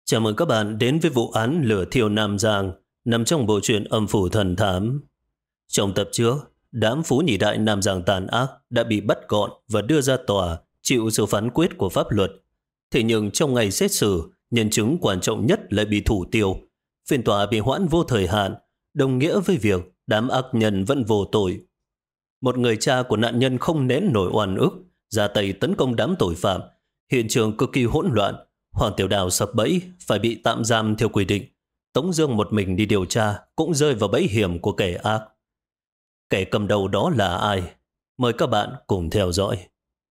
Chào mừng các bạn đến với vụ án lửa thiêu Nam Giang nằm trong bộ truyện Âm phủ thần thám. Trong tập trước, đám phú nhị đại Nam Giang tàn ác đã bị bắt gọn và đưa ra tòa chịu sự phán quyết của pháp luật. Thế nhưng trong ngày xét xử, nhân chứng quan trọng nhất lại bị thủ tiêu. Phiên tòa bị hoãn vô thời hạn, đồng nghĩa với việc đám ác nhân vẫn vô tội. Một người cha của nạn nhân không nén nổi oan ức, ra tay tấn công đám tội phạm. Hiện trường cực kỳ hỗn loạn. Hoàng Tiểu Đào sập bẫy, phải bị tạm giam theo quy định. Tống Dương một mình đi điều tra, cũng rơi vào bẫy hiểm của kẻ ác. Kẻ cầm đầu đó là ai? Mời các bạn cùng theo dõi.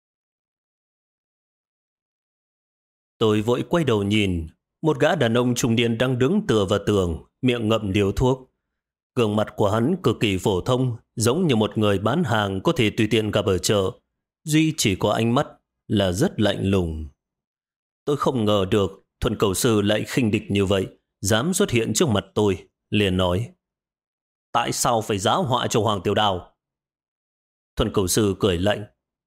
Tôi vội quay đầu nhìn, một gã đàn ông trung niên đang đứng tựa vào tường, miệng ngậm điếu thuốc. Gương mặt của hắn cực kỳ phổ thông, giống như một người bán hàng có thể tùy tiện gặp ở chợ. Duy chỉ có ánh mắt là rất lạnh lùng. Tôi không ngờ được Thuần Cầu Sư lại khinh địch như vậy, dám xuất hiện trước mặt tôi, liền nói: tại sao phải giáo họa cho Hoàng Tiểu Đào? Thuần Cầu Sư cười lạnh: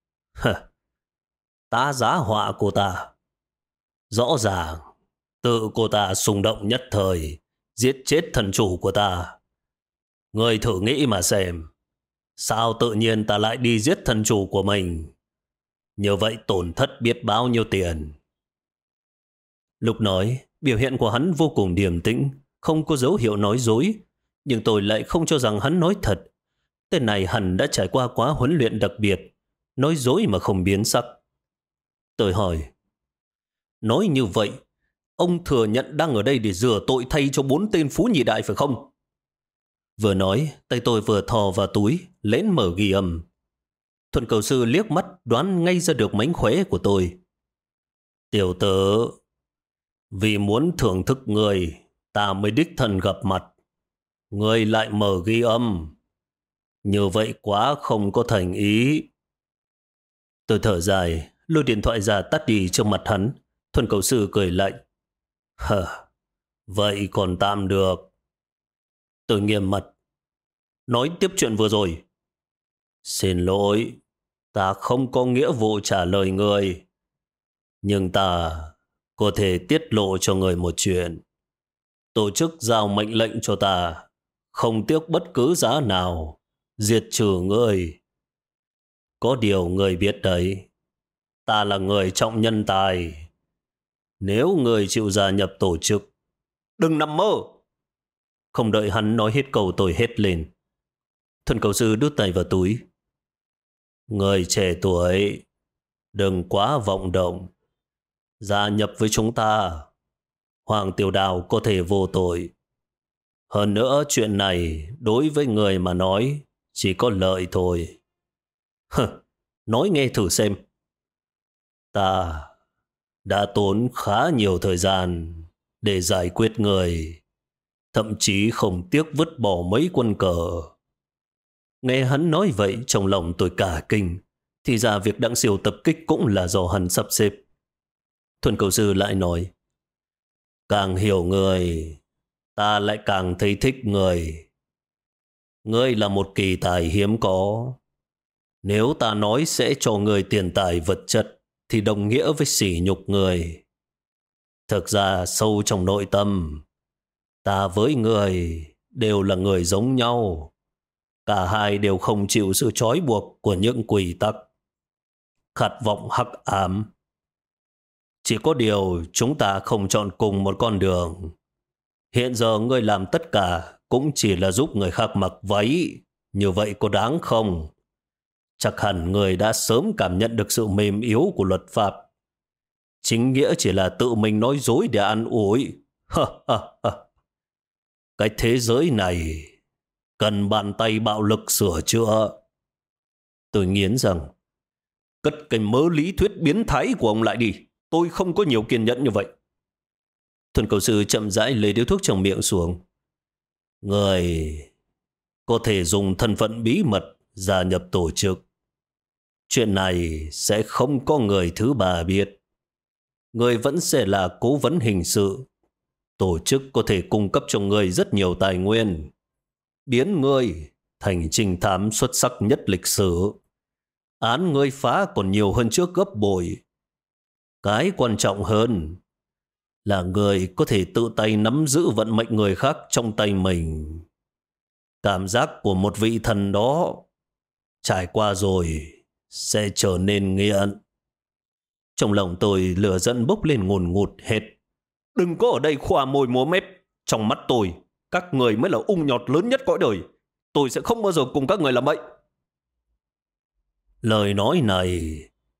ta giá họa cô ta. Rõ ràng, tự cô ta xung động nhất thời, giết chết thần chủ của ta. Người thử nghĩ mà xem, sao tự nhiên ta lại đi giết thần chủ của mình? Như vậy tổn thất biết bao nhiêu tiền. Lúc nói, biểu hiện của hắn vô cùng điềm tĩnh, không có dấu hiệu nói dối. Nhưng tôi lại không cho rằng hắn nói thật. Tên này hẳn đã trải qua quá huấn luyện đặc biệt, nói dối mà không biến sắc. Tôi hỏi: nói như vậy, ông thừa nhận đang ở đây để rửa tội thay cho 4 tên phú nhị đại phải không? Vừa nói, tay tôi vừa thò vào túi, lén mở ghi âm. Thuần Cầu Sư liếc mắt đoán ngay ra được mánh khóe của tôi. Tiểu tử, vì muốn thưởng thức người, ta mới đích thân gặp mặt. Người lại mở ghi âm. Như vậy quá không có thành ý. Tôi thở dài, lôi điện thoại ra tắt đi trước mặt hắn. Thuần Cầu Sư cười lạnh: vậy còn tạm được. Tôi nghiêm mặt: nói tiếp chuyện vừa rồi. Xin lỗi, ta không có nghĩa vụ trả lời người. Nhưng ta có thể tiết lộ cho người một chuyện. Tổ chức giao mệnh lệnh cho ta, không tiếc bất cứ giá nào, diệt trừ người. Có điều người biết đấy, ta là người trọng nhân tài. Nếu người chịu gia nhập tổ chức, đừng nằm mơ. Không đợi hắn nói hết câu tôi hét lên. Thuần Cầu Sư đút tay vào túi. Người trẻ tuổi, đừng quá vọng động. Gia nhập với chúng ta, Hoàng Tiểu Đào có thể vô tội. Hơn nữa chuyện này đối với người mà nói chỉ có lợi thôi. Nói nghe thử xem. Ta đã tốn khá nhiều thời gian để giải quyết người, thậm chí không tiếc vứt bỏ mấy quân cờ. Nghe hắn nói vậy trong lòng tôi cả kinh. Thì ra việc Đặng Siêu tập kích cũng là do hắn sắp xếp. Thuần Cầu Sư lại nói: càng hiểu người, ta lại càng thấy thích người. Ngươi là một kỳ tài hiếm có. Nếu ta nói sẽ cho người tiền tài vật chất thì đồng nghĩa với sỉ nhục người. Thực ra sâu trong nội tâm, ta với người đều là người giống nhau. Cả hai đều không chịu sự trói buộc của những quy tắc, khát vọng hắc ám. Chỉ có điều chúng ta không chọn cùng một con đường. Hiện giờ ngươi làm tất cả cũng chỉ là giúp người khác mặc váy. Như vậy có đáng không? Chắc hẳn người đã sớm cảm nhận được sự mềm yếu của luật pháp. Chính nghĩa chỉ là tự mình nói dối để ăn ủi. Cái thế giới này cần bàn tay bạo lực sửa chữa. Tôi nghiến rằng: cất cái mớ lý thuyết biến thái của ông lại đi. Tôi không có nhiều kiên nhẫn như vậy. Thuần Cầu Sư chậm rãi lấy điếu thuốc trong miệng xuống. Người có thể dùng thân phận bí mật gia nhập tổ chức. Chuyện này sẽ không có người thứ ba biết. Người vẫn sẽ là cố vấn hình sự. Tổ chức có thể cung cấp cho người rất nhiều tài nguyên, biến người thành trinh thám xuất sắc nhất lịch sử. Án người phá còn nhiều hơn trước gấp bội. Cái quan trọng hơn, là người có thể tự tay nắm giữ vận mệnh người khác trong tay mình. Cảm giác của một vị thần đó trải qua rồi sẽ trở nên nghiện. Trong lòng tôi lửa giận bốc lên ngùn ngụt hệt. Đừng có ở đây khoa môi múa mép. Trong mắt tôi, các người mới là ung nhọt lớn nhất cõi đời. Tôi sẽ không bao giờ cùng các người làm vậy. Lời nói này...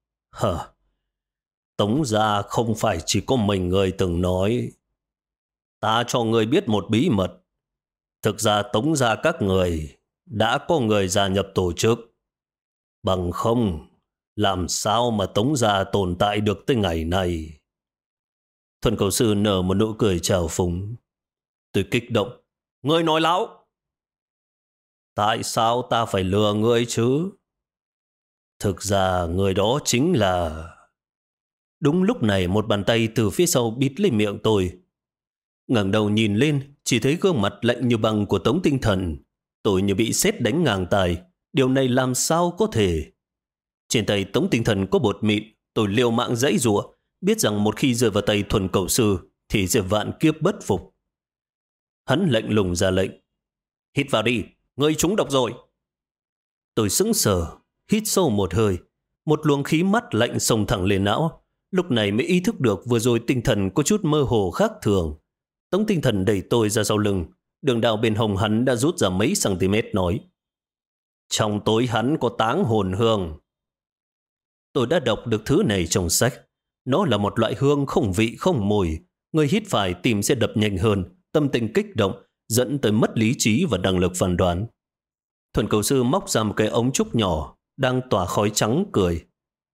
Tống gia không phải chỉ có mình người từng nói. Ta cho người biết một bí mật. Thực ra Tống gia các người đã có người gia nhập tổ chức. Bằng không, làm sao mà Tống gia tồn tại được tới ngày này? Thuần cầu sư nở một nụ cười trào phúng. Tôi kích động. Ngươi nói láo. Tại sao ta phải lừa ngươi chứ? Thực ra người đó chính là... Đúng lúc này một bàn tay từ phía sau bít lấy miệng tôi. Ngẩng đầu nhìn lên, chỉ thấy gương mặt lạnh như băng của Tống Tinh Thần. Tôi như bị sét đánh ngang tai. Điều này làm sao có thể? Trên tay Tống Tinh Thần có bột mịn. Tôi liều mạng giãy giụa, biết rằng một khi rơi vào tay Thuần cầu sư thì sẽ vạn kiếp bất phục. Hắn lạnh lùng ra lệnh. Hít vào đi, ngươi trúng độc rồi. Tôi sững sờ, hít sâu một hơi. Một luồng khí mát lạnh xông thẳng lên não. Lúc này mới ý thức được vừa rồi tinh thần có chút mơ hồ khác thường. Tống Tinh Thần đẩy tôi ra sau lưng. Đường đao bên hông hắn đã rút ra mấy cm nói. Trong tối hắn có táng hồn hương. Tôi đã đọc được thứ này trong sách. Nó là một loại hương không vị không mùi. Người hít phải tim sẽ đập nhanh hơn, tâm tình kích động, dẫn tới mất lý trí và năng lực phán đoán. Thuần cầu sư móc ra một cái ống trúc nhỏ, đang tỏa khói trắng cười.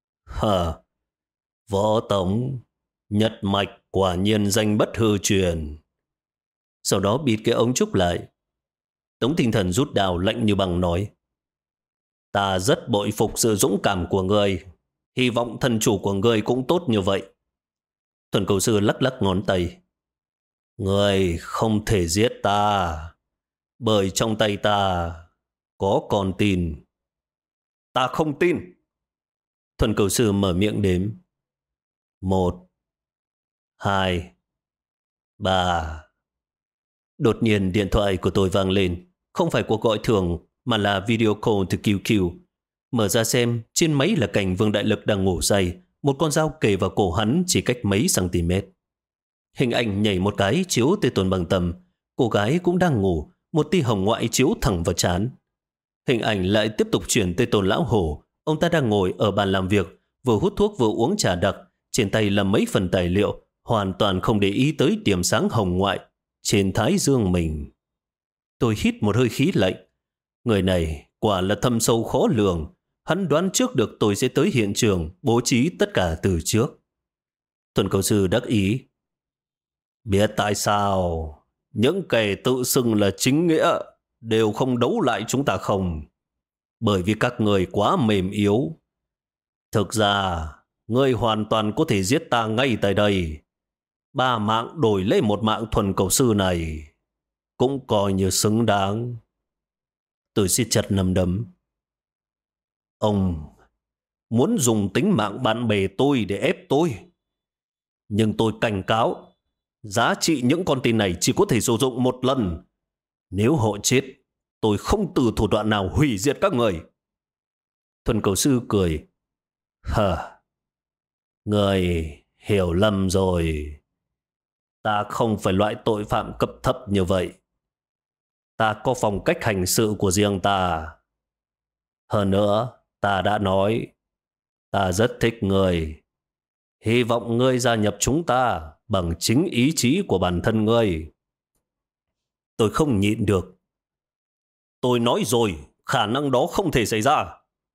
Võ Tống, nhất mạch quả nhiên danh bất hư truyền. Sau đó bịt cái ống trúc lại. Tống Tinh Thần rút đao lạnh như băng nói. Ta rất bội phục sự dũng cảm của ngươi. Hy vọng thần chủ của ngươi cũng tốt như vậy. Thuần cầu sư lắc lắc ngón tay. Ngươi không thể giết ta, bởi trong tay ta có con tin. Ta không tin. Thuần cầu sư mở miệng đếm. 1, 2, 3. Đột nhiên điện thoại của tôi vang lên. Không phải cuộc gọi thường mà là video call từ QQ. Mở ra xem, trên máy là cảnh Vương Đại Lực đang ngủ say. Một con dao kề vào cổ hắn chỉ cách mấy cm. Hình ảnh nhảy một cái chiếu Tê Tồn bằng tầm. Cô gái cũng đang ngủ, một tia hồng ngoại chiếu thẳng vào trán. Hình ảnh lại tiếp tục chuyển Tê Tồn lão hổ. Ông ta đang ngồi ở bàn làm việc, vừa hút thuốc vừa uống trà đặc. Trên tay là mấy phần tài liệu, hoàn toàn không để ý tới điểm sáng hồng ngoại trên thái dương mình. Tôi hít một hơi khí lạnh. Người này quả là thâm sâu khó lường. Hắn đoán trước được tôi sẽ tới hiện trường, bố trí tất cả từ trước. Thuần cầu sư đắc ý. Biết tại sao những kẻ tự xưng là chính nghĩa đều không đấu lại chúng ta không? Bởi vì các người quá mềm yếu. Thực ra, ngươi hoàn toàn có thể giết ta ngay tại đây. 3 mạng đổi lấy 1 mạng thuần cầu sư này cũng coi như xứng đáng. Tôi siết chặt nắm đấm. Ông muốn dùng tính mạng bạn bè tôi để ép tôi. Nhưng tôi cảnh cáo, giá trị những con tin này chỉ có thể sử dụng một lần. Nếu họ chết, tôi không từ thủ đoạn nào hủy diệt các người. Thuần cầu sư cười. Người hiểu lầm rồi. Ta không phải loại tội phạm cấp thấp như vậy. Ta có phong cách hành sự của riêng ta. Hơn nữa, ta đã nói, ta rất thích ngươi. Hy vọng ngươi gia nhập chúng ta bằng chính ý chí của bản thân ngươi. Tôi không nhịn được. Tôi nói rồi, khả năng đó không thể xảy ra.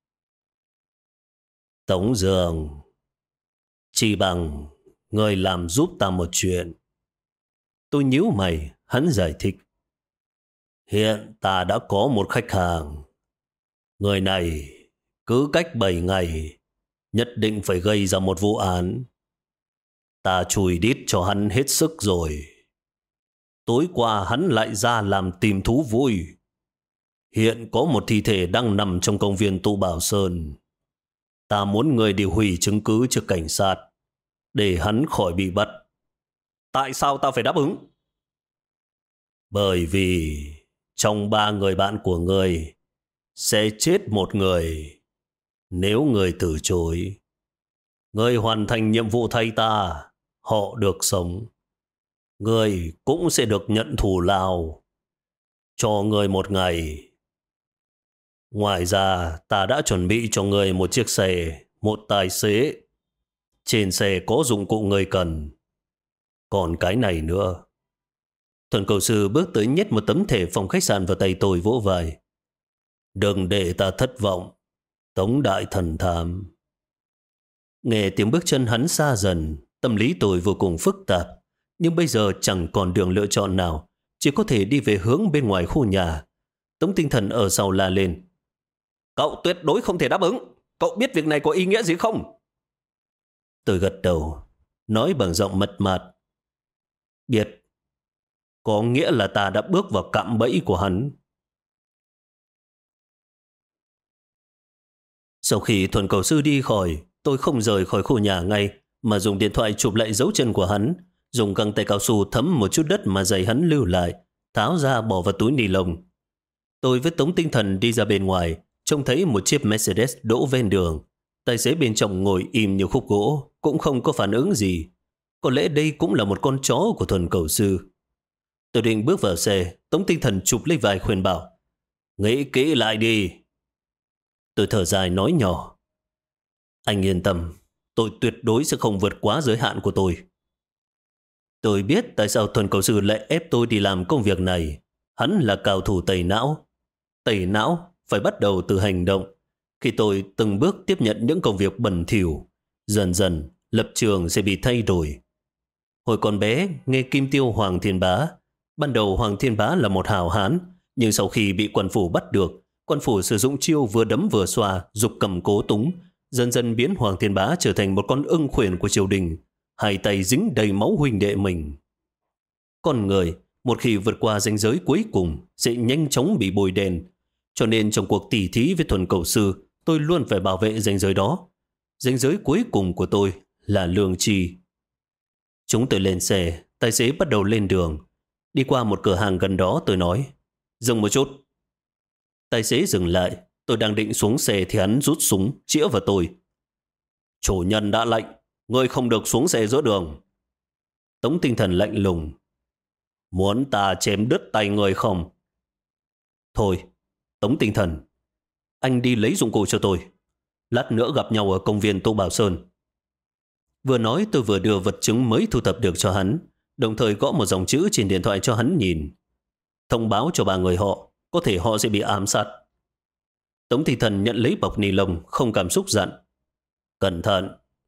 Tống Dương, chỉ bằng ngươi làm giúp ta một chuyện. Tôi nhíu mày, hắn giải thích. Hiện ta đã có một khách hàng. Người này cứ cách 7 ngày nhất định phải gây ra một vụ án. Ta chùi đít cho hắn hết sức rồi. Tối qua hắn lại ra làm tìm thú vui. Hiện có một thi thể đang nằm trong công viên Tụ Bảo Sơn. Ta muốn người điều hủy chứng cứ trước cảnh sát để hắn khỏi bị bắt. Tại sao ta phải đáp ứng? Bởi vì trong 3 người bạn của ngươi sẽ chết một người nếu ngươi từ chối. Ngươi hoàn thành nhiệm vụ thay ta, họ được sống. Ngươi cũng sẽ được nhận thù lao. Cho ngươi 1 ngày. Ngoài ra, ta đã chuẩn bị cho ngươi một chiếc xe, một tài xế. Trên xe có dụng cụ ngươi cần. Còn cái này nữa. Thuần cầu sư bước tới nhét một tấm thẻ phòng khách sạn vào tay tôi, vỗ vai. Đừng để ta thất vọng, Tống đại thần thám. Nghe tiếng bước chân hắn xa dần, tâm lý tôi vô cùng phức tạp. Nhưng bây giờ chẳng còn đường lựa chọn nào, chỉ có thể đi về hướng bên ngoài khu nhà. Tống Tinh Thần ở sau la lên. Cậu tuyệt đối không thể đáp ứng. Cậu biết việc này có ý nghĩa gì không? Tôi gật đầu, nói bằng giọng mật mạt. Biết. Có nghĩa là ta đã bước vào cạm bẫy của hắn. Sau khi Thuần cầu sư đi khỏi, tôi không rời khỏi khu nhà ngay, mà dùng điện thoại chụp lại dấu chân của hắn, dùng găng tay cao su thấm một chút đất mà giày hắn lưu lại, tháo ra bỏ vào túi ni lông. Tôi với Tống Tinh Thần đi ra bên ngoài, trông thấy một chiếc Mercedes đỗ ven đường. Tài xế bên trong ngồi im như khúc gỗ, cũng không có phản ứng gì. Có lẽ đây cũng là một con chó của Thuần cầu sư. Tôi định bước vào xe, Tống Tinh Thần chụp lấy vai khuyên bảo. Nghĩ kỹ lại đi. Tôi thở dài nói nhỏ. Anh yên tâm, tôi tuyệt đối sẽ không vượt quá giới hạn của tôi. Tôi biết tại sao Thuần cầu sư lại ép tôi đi làm công việc này. Hắn là cao thủ tẩy não. Tẩy não phải bắt đầu từ hành động. Khi tôi từng bước tiếp nhận những công việc bẩn thỉu, dần dần lập trường sẽ bị thay đổi. Hồi còn bé, nghe Kim Tiêu Hoàng Thiên Bá. Ban đầu Hoàng Thiên Bá là một hảo hán, nhưng sau khi bị quan phủ bắt được, quan phủ sử dụng chiêu vừa đấm vừa xoa, giục cầm cố túng, dần dần biến Hoàng Thiên Bá trở thành một con ưng khuyển của triều đình, hai tay dính đầy máu huynh đệ mình. Con người, một khi vượt qua ranh giới cuối cùng, sẽ nhanh chóng bị bôi đen. Cho nên trong cuộc tỉ thí với Thuần cầu sư, tôi luôn phải bảo vệ ranh giới đó. Ranh giới cuối cùng của tôi là lương tri. Chúng tôi lên xe, tài xế bắt đầu lên đường. Đi qua một cửa hàng gần đó, tôi nói, dừng một chút. Tài xế dừng lại, tôi đang định xuống xe thì hắn rút súng, chĩa vào tôi. Chủ nhân đã lệnh, ngươi không được xuống xe giữa đường. Tống Tinh Thần lạnh lùng. Muốn ta chém đứt tay ngươi không? Thôi, Tống Tinh Thần, anh đi lấy dụng cụ cho tôi. Lát nữa gặp nhau ở công viên Tô Bảo Sơn. Vừa nói tôi vừa đưa vật chứng mới thu thập được cho hắn, đồng thời gõ một dòng chữ trên điện thoại cho hắn nhìn. Thông báo cho 3 người họ, có thể họ sẽ bị ám sát. Tống Tinh Thần nhận lấy bọc ni lông, không cảm xúc dặn. Cẩn thận.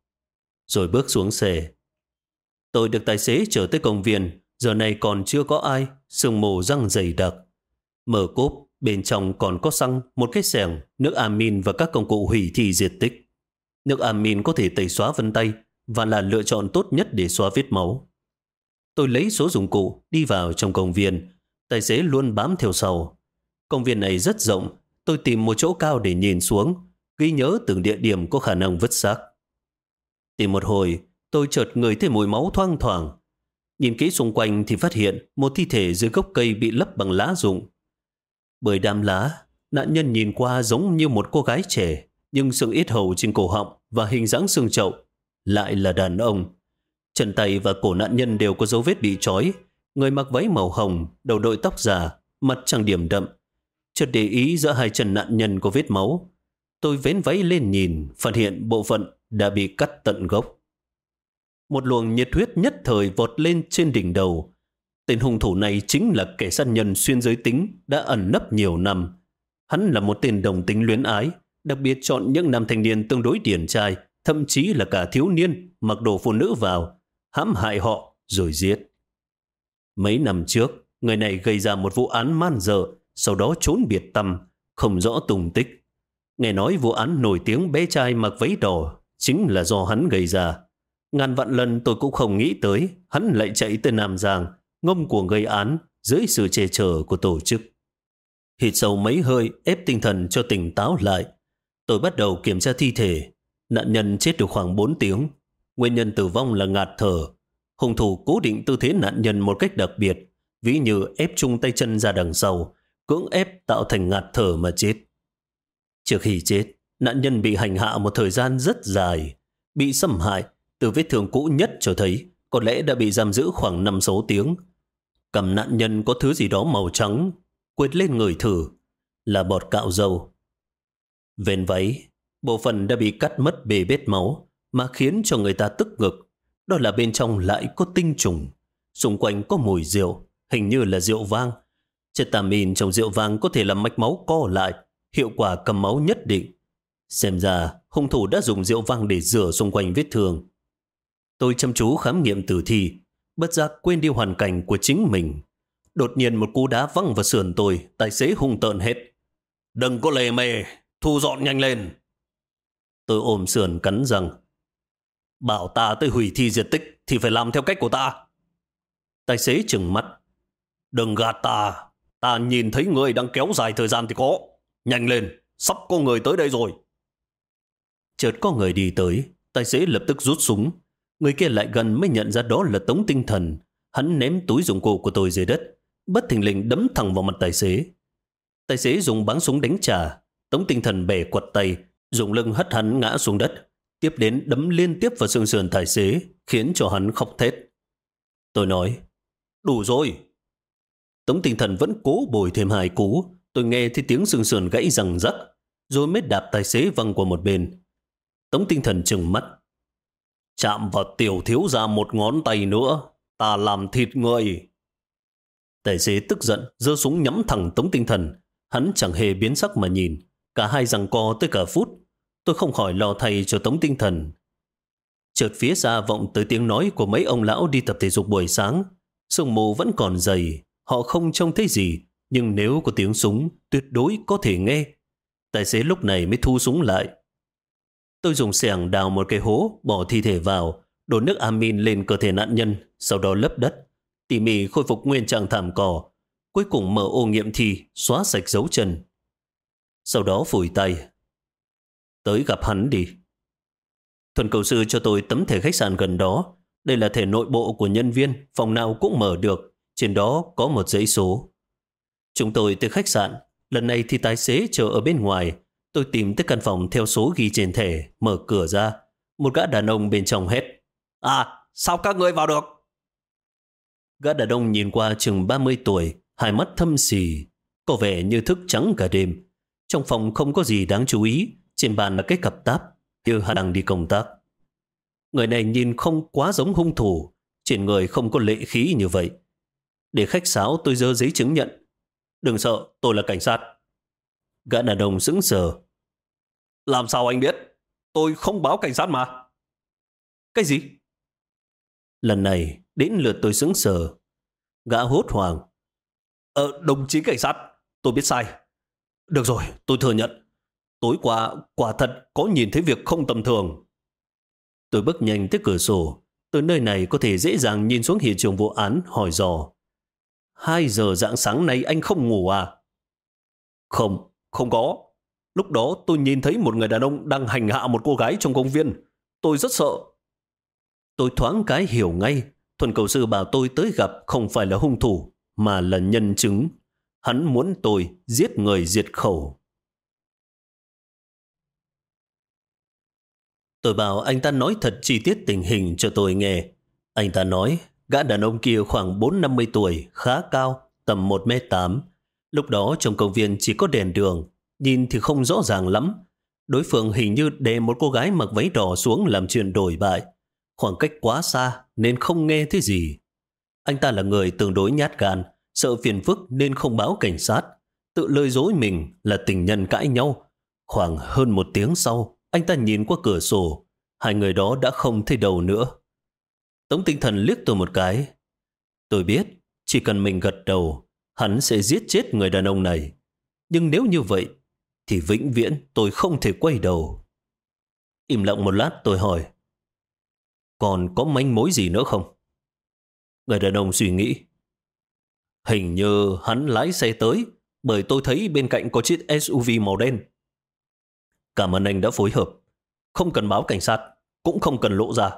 Rồi bước xuống xe. Tôi được tài xế chở tới công viên, giờ này còn chưa có ai, sương mù răng dày đặc. Mở cốp, bên trong còn có xăng, một cái xẻng, nước amin và các công cụ hủy thi diệt tích. Nước amin có thể tẩy xóa vân tay và là lựa chọn tốt nhất để xóa vết máu. Tôi lấy số dụng cụ, đi vào trong công viên. Tài xế luôn bám theo sau. Công viên này rất rộng, tôi tìm một chỗ cao để nhìn xuống, ghi nhớ từng địa điểm có khả năng vứt xác. Tìm một hồi, tôi chợt ngửi thấy mùi máu thoang thoảng. Nhìn kỹ xung quanh thì phát hiện một thi thể dưới gốc cây bị lấp bằng lá rụng. Bởi đám lá, nạn nhân nhìn qua giống như một cô gái trẻ, nhưng xương yết hầu trên cổ họng và hình dáng xương chậu lại là đàn ông. Chân tay và cổ nạn nhân đều có dấu vết bị trói. Người mặc váy màu hồng, đầu đội tóc giả, mặt trang điểm đậm. Chợt để ý giữa hai chân nạn nhân có vết máu. Tôi vén váy lên nhìn, phát hiện bộ phận đã bị cắt tận gốc. Một luồng nhiệt huyết nhất thời vọt lên trên đỉnh đầu. Tên hung thủ này chính là kẻ sát nhân xuyên giới tính đã ẩn nấp nhiều năm. Hắn là một tên đồng tính luyến ái, đặc biệt chọn những nam thanh niên tương đối điển trai, thậm chí là cả thiếu niên mặc đồ phụ nữ vào, hãm hại họ rồi giết. Mấy năm trước, người này gây ra một vụ án man dợ, sau đó trốn biệt tăm, không rõ tung tích. Nghe nói vụ án nổi tiếng bé trai mặc váy đỏ chính là do hắn gây ra. Ngàn vạn lần tôi cũng không nghĩ tới hắn lại chạy tới Nam Giang, ngông cuồng gây án dưới sự che chở của tổ chức. Hít sâu mấy hơi ép tinh thần cho tỉnh táo lại. Tôi bắt đầu kiểm tra thi thể. Nạn nhân chết được khoảng 4 tiếng. Nguyên nhân tử vong là ngạt thở. Hung thủ cố định tư thế nạn nhân một cách đặc biệt, ví như ép chung tay chân ra đằng sau, cưỡng ép tạo thành ngạt thở mà chết. Trước khi chết, nạn nhân bị hành hạ một thời gian rất dài, bị xâm hại, từ vết thương cũ nhất cho thấy có lẽ đã bị giam giữ khoảng 5-6 tiếng. Cầm nạn nhân có thứ gì đó màu trắng, quệt lên người thử, là bọt cạo râu. Vền váy, bộ phận đã bị cắt mất bê bết máu, mà khiến cho người ta tức ngực. Đó là bên trong lại có tinh trùng, xung quanh có mùi rượu, hình như là rượu vang. Chất tamin trong rượu vang có thể làm mạch máu co lại, hiệu quả cầm máu nhất định. Xem ra, hung thủ đã dùng rượu vang để rửa xung quanh vết thương. Tôi chăm chú khám nghiệm tử thi, bất giác quên đi hoàn cảnh của chính mình. Đột nhiên một cú đá văng vào sườn tôi, tài xế hung tợn hết. Đừng có lề mề, thu dọn nhanh lên. Tôi ôm sườn cắn răng. Bảo ta tới hủy thi diệt tích thì phải làm theo cách của ta. Tài xế trừng mắt. Đừng gạt ta, ta nhìn thấy người đang kéo dài thời gian thì có. Nhanh lên, sắp có người tới đây rồi. Chợt có người đi tới, tài xế lập tức rút súng. Người kia lại gần mới nhận ra đó là Tống Tinh Thần. Hắn ném túi dụng cụ của tôi dưới đất, bất thình lình đấm thẳng vào mặt tài xế. Tài xế dùng báng súng đánh trả. Tống Tinh Thần bẻ quật tay, dùng lưng hất hắn ngã xuống đất, tiếp đến đấm liên tiếp vào xương sườn tài xế, khiến cho hắn khóc thét. Tôi nói, đủ rồi. Tống Tinh Thần vẫn cố bồi thêm 2 cú. Tôi nghe thấy tiếng xương sườn gãy răng rắc, rồi mới đạp tài xế văng qua một bên. Tống Tinh Thần trừng mắt. Chạm vào tiểu thiếu gia một ngón tay nữa, ta làm thịt người. Tài xế tức giận, giơ súng nhắm thẳng Tống Tinh Thần. Hắn chẳng hề biến sắc mà nhìn. Cả hai giằng co tới cả phút. Tôi không khỏi lo thay cho Tống Tinh Thần. Chợt phía xa vọng tới tiếng nói của mấy ông lão đi tập thể dục buổi sáng. Sương mù vẫn còn dày, họ không trông thấy gì, nhưng nếu có tiếng súng, tuyệt đối có thể nghe. Tài xế lúc này mới thu súng lại. Tôi dùng xẻng đào một cái hố, bỏ thi thể vào, đổ nước amin lên cơ thể nạn nhân, sau đó lấp đất, tỉ mỉ khôi phục nguyên trạng thảm cỏ, cuối cùng mở ô nghiệm thi, xóa sạch dấu chân. Sau đó phủi tay. Tới gặp hắn đi. Thuần cầu sư cho tôi tấm thẻ khách sạn gần đó. Đây là thẻ nội bộ của nhân viên, phòng nào cũng mở được, trên đó có một dãy số. Chúng tôi tới khách sạn, lần này thì tài xế chờ ở bên ngoài. Tôi tìm tới căn phòng theo số ghi trên thẻ, mở cửa ra. Một gã đàn ông bên trong hét. À, sao các ngươi vào được? Gã đàn ông nhìn qua chừng 30 tuổi, hai mắt thâm xì, có vẻ như thức trắng cả đêm. Trong phòng không có gì đáng chú ý, trên bàn là cái cặp táp, như hắn đang đi công tác. Người này nhìn không quá giống hung thủ, trên người không có lệ khí như vậy. Để khách sáo tôi giơ giấy chứng nhận. Đừng sợ, tôi là cảnh sát. Gã đàn ông sững sờ. Làm sao anh biết? Tôi không báo cảnh sát mà. Cái gì? Lần này đến lượt tôi sững sờ. Gã hốt hoảng. Đồng chí cảnh sát, tôi biết sai. Được rồi, tôi thừa nhận. Tối qua, quả thật có nhìn thấy việc không tầm thường. Tôi bước nhanh tới cửa sổ. Từ nơi này có thể dễ dàng nhìn xuống hiện trường vụ án, hỏi dò. 2 giờ rạng sáng nay anh không ngủ à? Không, không có. Lúc đó tôi nhìn thấy một người đàn ông đang hành hạ một cô gái trong công viên. Tôi rất sợ. Tôi thoáng cái hiểu ngay. Thuần cầu sư bảo tôi tới gặp không phải là hung thủ, mà là nhân chứng. Hắn muốn tôi giết người diệt khẩu. Tôi bảo anh ta nói thật chi tiết tình hình cho tôi nghe. Anh ta nói gã đàn ông kia khoảng 40-50 tuổi, khá cao, tầm 1m8. Lúc đó trong công viên chỉ có đèn đường, nhìn thì không rõ ràng lắm. Đối phương hình như đè một cô gái mặc váy đỏ xuống làm chuyện đổi bại. Khoảng cách quá xa nên không nghe thấy gì. Anh ta là người tương đối nhát gan, sợ phiền phức nên không báo cảnh sát. Tự lừa dối mình là tình nhân cãi nhau. Khoảng hơn 1 tiếng sau, anh ta nhìn qua cửa sổ. 2 người đó đã không thấy đầu nữa. Tống Tinh Thần liếc tôi một cái. Tôi biết, chỉ cần mình gật đầu, hắn sẽ giết chết người đàn ông này. Nhưng nếu như vậy, thì vĩnh viễn tôi không thể quay đầu. Im lặng một lát tôi hỏi. Còn có manh mối gì nữa không? Người đàn ông suy nghĩ. Hình như hắn lái xe tới, bởi tôi thấy bên cạnh có chiếc SUV màu đen. Cảm ơn anh đã phối hợp. Không cần báo cảnh sát, cũng không cần lộ ra.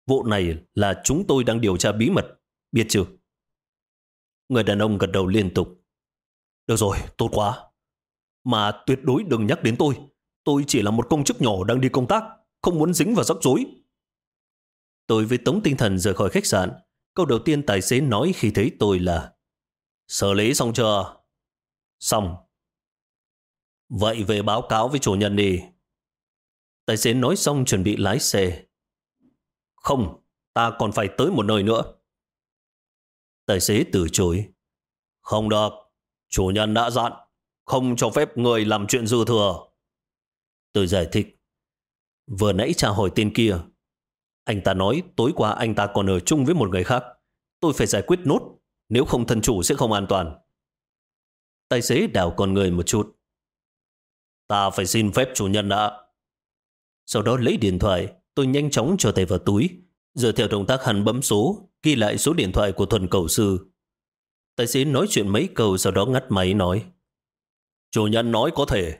Vụ này là chúng tôi đang điều tra bí mật, biết chưa? Người đàn ông gật đầu liên tục. Được rồi, tốt quá. Mà tuyệt đối đừng nhắc đến tôi. Tôi chỉ là một công chức nhỏ đang đi công tác, không muốn dính vào rắc rối. Tôi với tống tinh thần rời khỏi khách sạn. Câu đầu tiên tài xế nói khi thấy tôi là: xử lý xong chưa? Xong. Vậy về báo cáo với chủ nhân đi. Tài xế nói xong chuẩn bị lái xe. Không, ta còn phải tới một nơi nữa. Tài xế từ chối. Không được, chủ nhân đã dặn, không cho phép người làm chuyện dư thừa. Tôi giải thích. Vừa nãy tra hỏi tên kia, anh ta nói tối qua anh ta còn ở chung với một người khác. Tôi phải giải quyết nốt, nếu không thân chủ sẽ không an toàn. Tài xế đảo con người một chút. Ta phải xin phép chủ nhân đã. Sau đó lấy điện thoại, tôi nhanh chóng cho tay vào túi, rồi theo động tác hắn bấm số, ghi lại số điện thoại của Thuần Cẩu Sư. Tài xế nói chuyện mấy câu sau đó ngắt máy nói: chủ nhân nói có thể.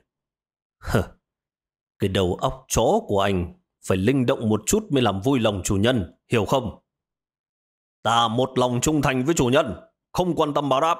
Cái đầu óc chó của anh phải linh động một chút mới làm vui lòng chủ nhân, hiểu không? Ta một lòng trung thành với chủ nhân, không quan tâm báo đáp.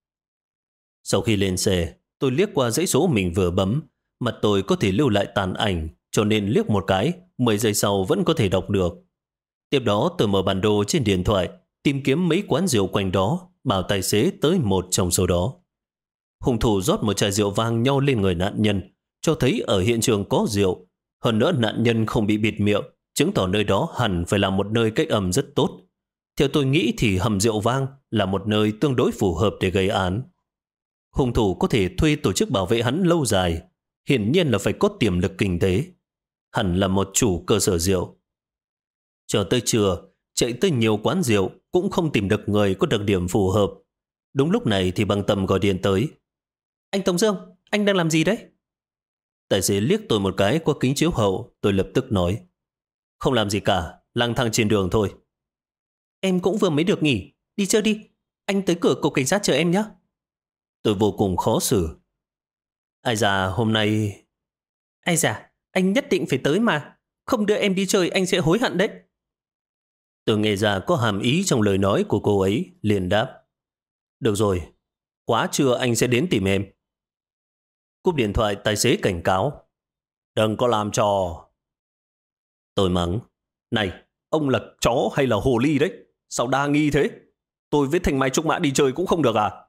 Sau khi lên xe, tôi liếc qua dãy số mình vừa bấm. Mặt tôi có thể lưu lại tàn ảnh, cho nên liếc một cái, 10 giây sau vẫn có thể đọc được. Tiếp đó tôi mở bản đồ trên điện thoại, tìm kiếm mấy quán rượu quanh đó, bảo tài xế tới một trong số đó. Hung thủ rót một chai rượu vang nhau lên người nạn nhân, cho thấy ở hiện trường có rượu. Hơn nữa nạn nhân không bị bịt miệng, chứng tỏ nơi đó hẳn phải là một nơi cách âm rất tốt. Theo tôi nghĩ thì hầm rượu vang là một nơi tương đối phù hợp để gây án. Hung thủ có thể thuê tổ chức bảo vệ hắn lâu dài, hiển nhiên là phải có tiềm lực kinh tế. Hẳn là một chủ cơ sở rượu. Chờ tới trưa, chạy tới nhiều quán rượu cũng không tìm được người có đặc điểm phù hợp. Đúng lúc này thì Băng Tâm gọi điện tới. Anh Tống Dương, anh đang làm gì đấy? Tài xế liếc tôi một cái qua kính chiếu hậu, tôi lập tức nói: không làm gì cả, lang thang trên đường thôi. Em cũng vừa mới được nghỉ, đi chơi đi. Anh tới cửa cục cảnh sát chờ em nhé. Tôi vô cùng khó xử. Ai da, hôm nay... Ai da, anh nhất định phải tới mà. Không đưa em đi chơi anh sẽ hối hận đấy. Tôi nghe ra có hàm ý trong lời nói của cô ấy, liền đáp: được rồi, quá trưa anh sẽ đến tìm em. Cúp điện thoại, tài xế cảnh cáo: đừng có làm trò. Tôi mắng: này, ông là chó hay là hồ ly đấy? Sao đa nghi thế? Tôi với Thanh Mai Trúc Mã đi chơi cũng không được à?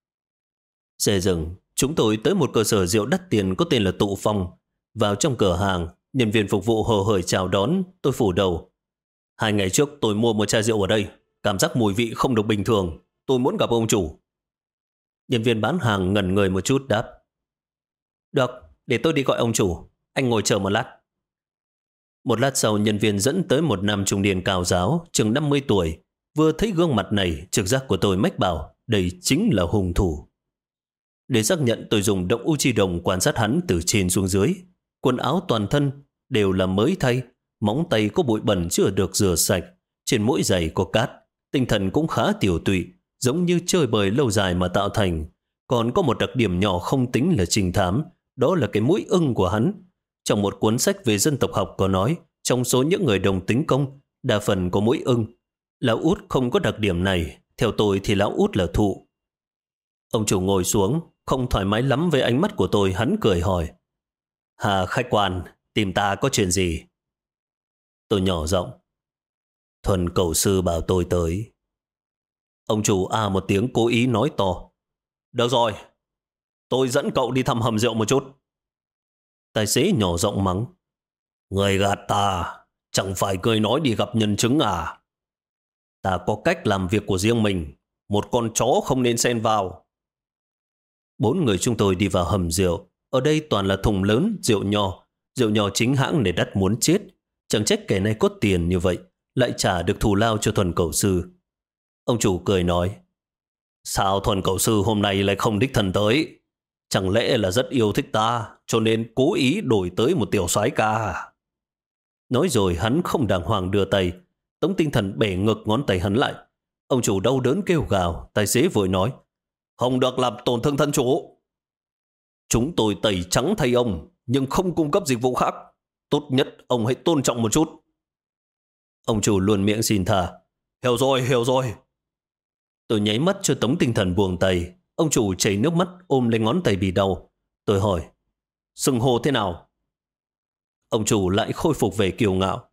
Xe dừng, chúng tôi tới một cơ sở rượu đắt tiền có tên là Tụ Phong. Vào trong cửa hàng, nhân viên phục vụ hồ hởi chào đón, tôi phủ đầu: 2 ngày trước tôi mua một chai rượu ở đây, cảm giác mùi vị không được bình thường, tôi muốn gặp ông chủ. Nhân viên bán hàng ngẩn người một chút đáp: được, để tôi đi gọi ông chủ, anh ngồi chờ một lát. Một lát sau, nhân viên dẫn tới một nam trung niên cao ráo, chừng 50 tuổi. Vừa thấy gương mặt này, trực giác của tôi mách bảo đây chính là hung thủ. Để xác nhận, tôi dùng động u chi đồng quan sát hắn từ trên xuống dưới. Quần áo toàn thân đều là mới thay, móng tay có bụi bẩn chưa được rửa sạch, trên mỗi giày có cát, tinh thần cũng khá tiểu tụy, giống như chơi bời lâu dài mà tạo thành. Còn có một đặc điểm nhỏ không tính là trinh thám, đó là cái mũi ưng của hắn. Trong một cuốn sách về dân tộc học có nói, trong số những người đồng tính công, đa phần có mũi ưng. Lão út không có đặc điểm này, theo tôi thì lão út là thụ. Ông chủ ngồi xuống, không thoải mái lắm với ánh mắt của tôi, hắn cười hỏi: hà khách quan, tìm ta có chuyện gì? Tôi nhỏ giọng: Thuần Cẩu Sư bảo tôi tới. Ông chủ một tiếng, cố ý nói to: được rồi, tôi dẫn cậu đi thăm hầm rượu một chút. Tài xế nhỏ giọng mắng: người gạt ta, chẳng phải người nói đi gặp nhân chứng à? Ta có cách làm việc của riêng mình, một con chó không nên xen vào. 4 người chúng tôi đi vào hầm rượu. Ở đây toàn là thùng lớn, rượu nho chính hãng để đắt muốn chết. Chẳng trách kẻ này có tiền như vậy, lại trả được thù lao cho Thuần Cẩu Sư. Ông chủ cười nói: sao Thuần Cẩu Sư hôm nay lại không đích thân tới? Chẳng lẽ là rất yêu thích ta, cho nên cố ý đổi tới một tiểu soái ca? Nói rồi hắn không đàng hoàng đưa tay. Tống Tinh Thần bẻ ngược ngón tay hắn lại. Ông chủ đau đớn kêu gào. Tài xế vội nói: không được làm tổn thương thân chủ. Chúng tôi tẩy trắng thay ông, nhưng không cung cấp dịch vụ khác. Tốt nhất ông hãy tôn trọng một chút. Ông chủ luôn miệng xin tha. Hiểu rồi, hiểu rồi. Tôi nháy mắt cho Tống Tinh Thần buông tay. Ông chủ chảy nước mắt ôm lấy ngón tay bị đau. Tôi hỏi, xưng hô thế nào? Ông chủ lại khôi phục về kiêu ngạo.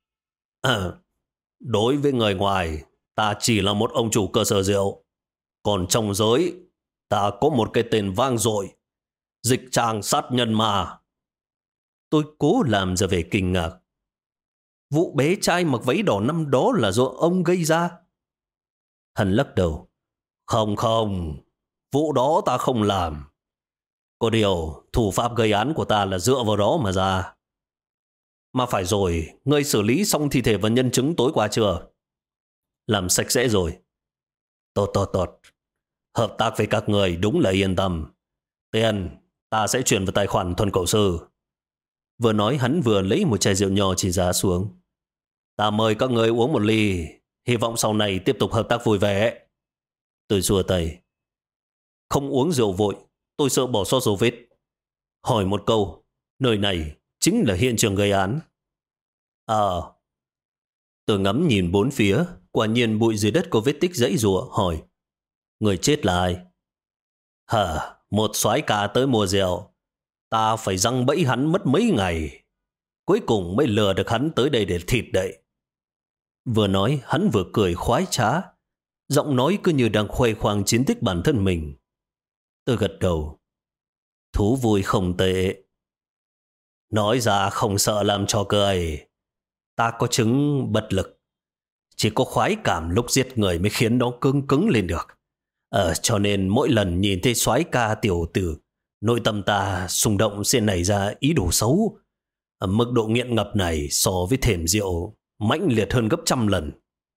Đối với người ngoài, ta chỉ là một ông chủ cơ sở rượu. Còn trong giới, ta có một cái tên vang dội, Dịch Tràng Sát Nhân Ma. Tôi cố làm ra vẻ kinh ngạc. Vụ bé trai mặc váy đỏ năm đó là do ông gây ra? Hắn lắc đầu. Không không, vụ đó ta không làm. Có điều, thủ pháp gây án của ta là dựa vào đó mà ra. Mà phải rồi, ngươi xử lý xong thi thể và nhân chứng tối qua chưa? Làm sạch sẽ rồi. Tốt tốt tốt. Hợp tác với các người đúng là yên tâm. Tiền, ta sẽ chuyển vào tài khoản Thuần Cậu Sư. Vừa nói hắn vừa lấy một chai rượu nho chỉ giá xuống. Ta mời các người uống một ly. Hy vọng sau này tiếp tục hợp tác vui vẻ. Tôi xua tay. Không uống rượu vội, tôi sợ bỏ sót dấu vết. Hỏi một câu, nơi này chính là hiện trường gây án. Tôi ngắm nhìn bốn phía, quả nhiên bụi dưới đất có vết tích giãy giụa, hỏi. Người chết là ai? Một soái ca tới mua rượu. Ta phải giăng bẫy hắn mất mấy ngày. Cuối cùng mới lừa được hắn tới đây để thịt đậy. Vừa nói hắn vừa cười khoái trá. Giọng nói cứ như đang khoe khoang chiến tích bản thân mình. Tôi gật đầu. Thú vui không tệ. Nói ra không sợ làm trò cười. Ta có chứng bất lực. Chỉ có khoái cảm lúc giết người mới khiến nó cứng cứng lên được. Cho nên mỗi lần nhìn thấy soái ca tiểu tử, nội tâm ta xung động sẽ nảy ra ý đồ xấu. Mức độ nghiện ngập này so với thềm rượu mãnh liệt hơn gấp 100 lần.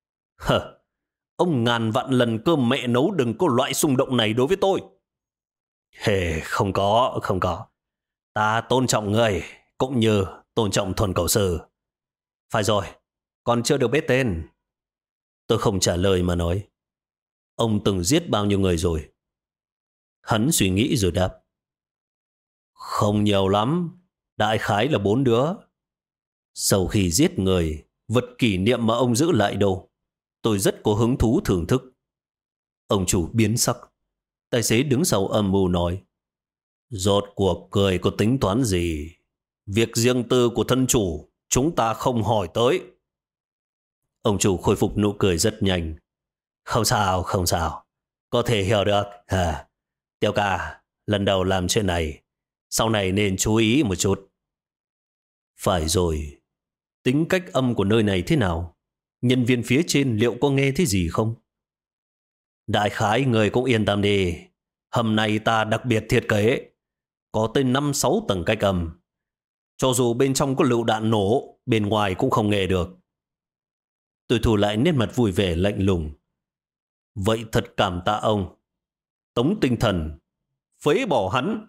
Ông ngàn vạn lần cơm mẹ nấu đừng có loại xung động này đối với tôi. Không có. Ta tôn trọng người, cũng như tôn trọng Thuần Cậu Sư. Phải rồi, còn chưa được biết tên. Tôi không trả lời mà nói. Ông từng giết bao nhiêu người rồi? Hắn suy nghĩ rồi đáp. Không nhiều lắm, đại khái là 4 đứa. Sau khi giết người, vật kỷ niệm mà ông giữ lại đâu? Tôi rất có hứng thú thưởng thức. Ông chủ biến sắc. Tài xế đứng sau âm mưu nói. Rốt cuộc cười có tính toán gì? Việc riêng tư của thân chủ chúng ta không hỏi tới. Ông chủ khôi phục nụ cười rất nhanh. Không sao. Có thể hiểu được. Tiểu ca, lần đầu làm chuyện này. Sau này nên chú ý một chút. Phải rồi. Tính cách âm của nơi này thế nào? Nhân viên phía trên liệu có nghe thấy gì không? Đại khái người cũng yên tâm đi. Hầm này ta đặc biệt thiết kế. Có tới 5-6 tầng cách âm. Cho dù bên trong có lựu đạn nổ, bên ngoài cũng không nghe được. Tôi thu lại nét mặt vui vẻ lạnh lùng. Vậy thật cảm tạ ông. Tống Tinh Thần, phế bỏ hắn.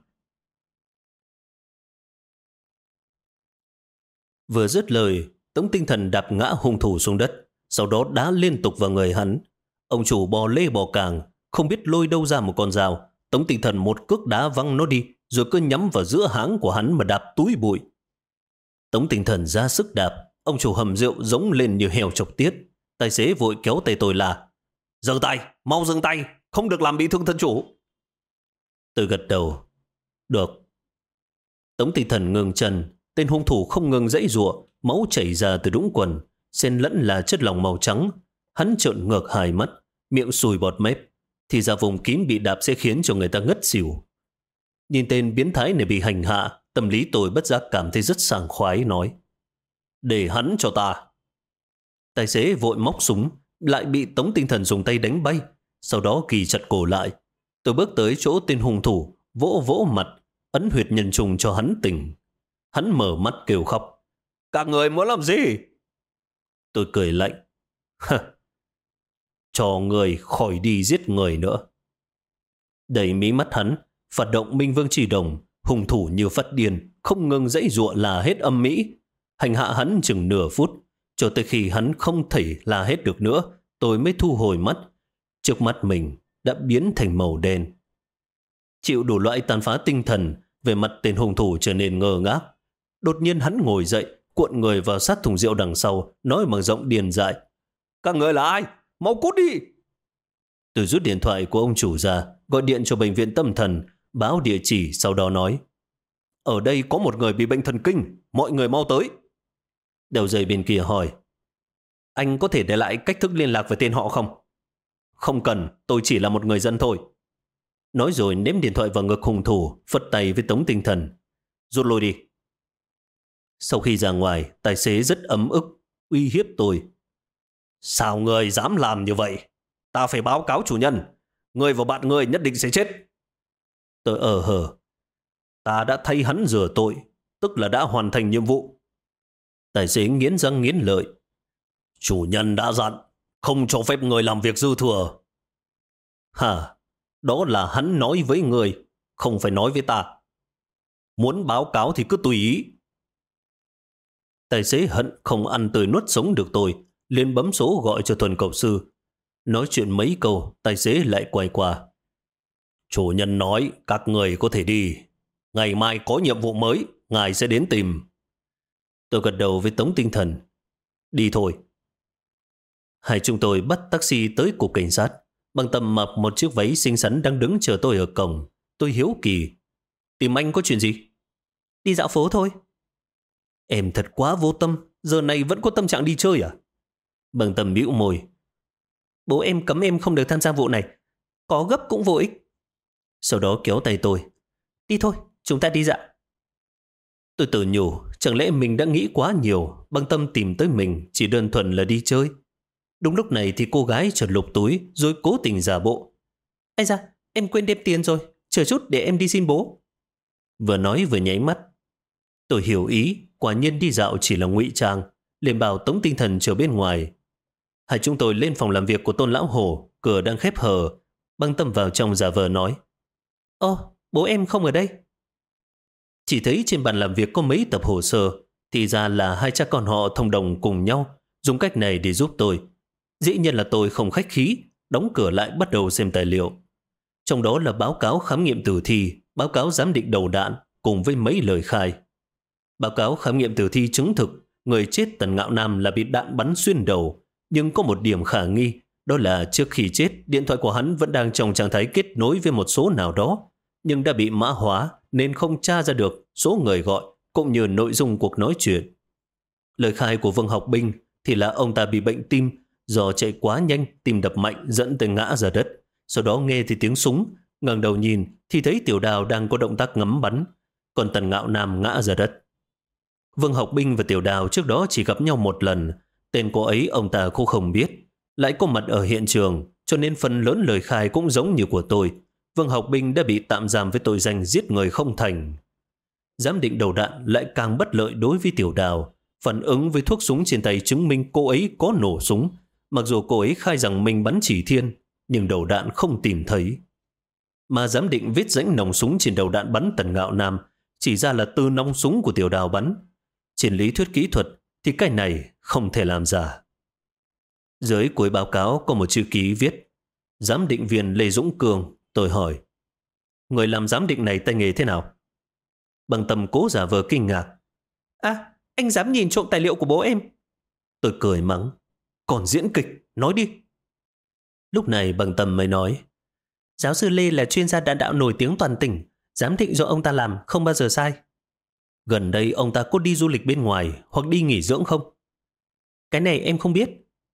Vừa dứt lời, Tống Tinh Thần đạp ngã hung thủ xuống đất, sau đó đá liên tục vào người hắn. Ông chủ bò lê bò càng, không biết lôi đâu ra một con dao. Tống Tinh Thần một cước đá văng nó đi, rồi cứ nhắm vào giữa háng của hắn mà đạp túi bụi. Tống Tinh Thần ra sức đạp, ông chủ hầm rượu giống lên như heo chọc tiết. Tài xế vội kéo tay tôi là dừng tay, mau dừng tay, không được làm bị thương thân chủ. Tôi gật đầu. Được. Tống Tinh Thần ngừng chân, tên hung thủ không ngừng giãy giụa, máu chảy ra từ đũng quần, xen lẫn là chất lỏng màu trắng. Hắn trợn ngược hai mắt, miệng sùi bọt mép, thì ra vùng kín bị đạp sẽ khiến cho người ta ngất xỉu. Nhìn tên biến thái này bị hành hạ, tâm lý tôi bất giác cảm thấy rất sảng khoái, nói để hắn cho ta. Tài xế vội móc súng, lại bị Tống Tinh Thần dùng tay đánh bay, sau đó kỳ chặt cổ lại. Tôi bước tới chỗ tên hung thủ, vỗ vỗ mặt, ấn huyệt nhân trùng cho hắn tỉnh. Hắn mở mắt kêu khóc. Các người muốn làm gì? Tôi cười lạnh. Cho người khỏi đi giết người nữa. Đẩy mí mắt hắn, phát động Minh Vương Chỉ Đồng, hung thủ như phát điên, không ngừng giãy giụa là hết âm mỹ. Hành hạ hắn chừng nửa phút, cho tới khi hắn không thể là hết được nữa, tôi mới thu hồi mắt. Trước mắt mình đã biến thành màu đen. Chịu đủ loại tàn phá tinh thần, về mặt tên hung thủ trở nên ngơ ngác. Đột nhiên hắn ngồi dậy, cuộn người vào sát thùng rượu đằng sau, nói bằng giọng điên dại. Các người là ai? Mau cút đi! Tôi rút điện thoại của ông chủ ra, gọi điện cho bệnh viện tâm thần, báo địa chỉ, sau đó nói. Ở đây có một người bị bệnh thần kinh, mọi người mau tới. Đầu dây bên kia hỏi. Anh có thể để lại cách thức liên lạc với tên họ không? Không cần, tôi chỉ là một người dân thôi. Nói rồi ném điện thoại vào ngực hung thủ, phất tay với Tống Tinh Thần. Rút lui đi. Sau khi ra ngoài, tài xế rất ấm ức, uy hiếp tôi. Sao người dám làm như vậy? Ta phải báo cáo chủ nhân. Người và bạn người nhất định sẽ chết. Tôi hờ. Ta đã thay hắn rửa tội, tức là đã hoàn thành nhiệm vụ. Tài xế nghiến răng nghiến lợi. Chủ nhân đã dặn, không cho phép người làm việc dư thừa. Hả? Đó là hắn nói với người, không phải nói với ta. Muốn báo cáo thì cứ tùy ý. Tài xế hận không ăn tươi nuốt sống được tôi, liền bấm số gọi cho Thuần Cậu Sư. Nói chuyện mấy câu, tài xế lại quay qua. Chủ nhân nói các người có thể đi. Ngày mai có nhiệm vụ mới, ngài sẽ đến tìm. Tôi gật đầu với Tống Tinh Thần. Đi thôi. Hai chúng tôi bắt taxi tới cục cảnh sát. Bằng Tâm mặc một chiếc váy xinh xắn đang đứng chờ tôi ở cổng. Tôi hiếu kỳ. Tìm anh có chuyện gì? Đi dạo phố thôi. Em thật quá vô tâm, giờ này vẫn có tâm trạng đi chơi à? Bằng Tâm bĩu môi. Bố em cấm em không được tham gia vụ này. Có gấp cũng vô ích. Sau đó kéo tay tôi. Đi thôi, chúng ta đi dạo. Tôi tự nhủ, chẳng lẽ mình đã nghĩ quá nhiều, Bằng Tâm tìm tới mình chỉ đơn thuần là đi chơi. Đúng lúc này thì cô gái chợt lục túi rồi cố tình giả bộ. Ây da, em quên đem tiền rồi, chờ chút để em đi xin bố. Vừa nói vừa nháy mắt. Tôi hiểu ý, quả nhiên đi dạo chỉ là ngụy trang, liền bảo Tống Tinh Thần chờ bên ngoài. Hai chúng tôi lên phòng làm việc của Tôn Lão Hổ, cửa đang khép hờ. Bằng Tâm vào trong giả vờ nói. Ồ, bố em không ở đây. Chỉ thấy trên bàn làm việc có mấy tập hồ sơ, thì ra là hai cha con họ thông đồng cùng nhau, dùng cách này để giúp tôi. Dĩ nhiên là tôi không khách khí, đóng cửa lại bắt đầu xem tài liệu. Trong đó là báo cáo khám nghiệm tử thi, báo cáo giám định đầu đạn, cùng với mấy lời khai. Báo cáo khám nghiệm tử thi chứng thực, người chết Tần Ngạo Nam là bị đạn bắn xuyên đầu, nhưng có một điểm khả nghi, đó là trước khi chết, điện thoại của hắn vẫn đang trong trạng thái kết nối với một số nào đó, nhưng đã bị mã hóa nên không tra ra được số người gọi cũng như nội dung cuộc nói chuyện. Lời khai của Vương Học Binh thì là ông ta bị bệnh tim, do chạy quá nhanh, tim đập mạnh dẫn tới ngã ra đất. Sau đó nghe thì tiếng súng, ngẩng đầu nhìn thì thấy Tiểu Đào đang có động tác ngắm bắn, còn Tần Ngạo Nam ngã ra đất. Vương Học Binh và Tiểu Đào trước đó chỉ gặp nhau một lần, tên cô ấy ông ta cũng không biết, lại có mặt ở hiện trường, cho nên phần lớn lời khai cũng giống như của tôi. Vương Học Binh đã bị tạm giam với tội danh giết người không thành. Giám định đầu đạn lại càng bất lợi đối với Tiểu Đào. Phản ứng với thuốc súng trên tay chứng minh cô ấy có nổ súng. Mặc dù cô ấy khai rằng mình bắn chỉ thiên, nhưng đầu đạn không tìm thấy. Mà giám định vết rãnh nòng súng trên đầu đạn bắn Tần Ngạo Nam chỉ ra là từ nòng súng của Tiểu Đào bắn. Trên lý thuyết kỹ thuật thì cái này không thể làm giả. Dưới cuối báo cáo có một chữ ký viết giám định viên Lê Dũng Cường. Tôi hỏi, người làm giám định này tay nghề thế nào? Bằng Tâm cố giả vờ kinh ngạc. À, anh dám nhìn trộm tài liệu của bố em? Tôi cười mắng. Còn diễn kịch, nói đi. Lúc này Bằng Tâm mới nói, giáo sư Lê là chuyên gia đạn đạo nổi tiếng toàn tỉnh, giám định do ông ta làm không bao giờ sai. Gần đây ông ta có đi du lịch bên ngoài hoặc đi nghỉ dưỡng không? Cái này em không biết.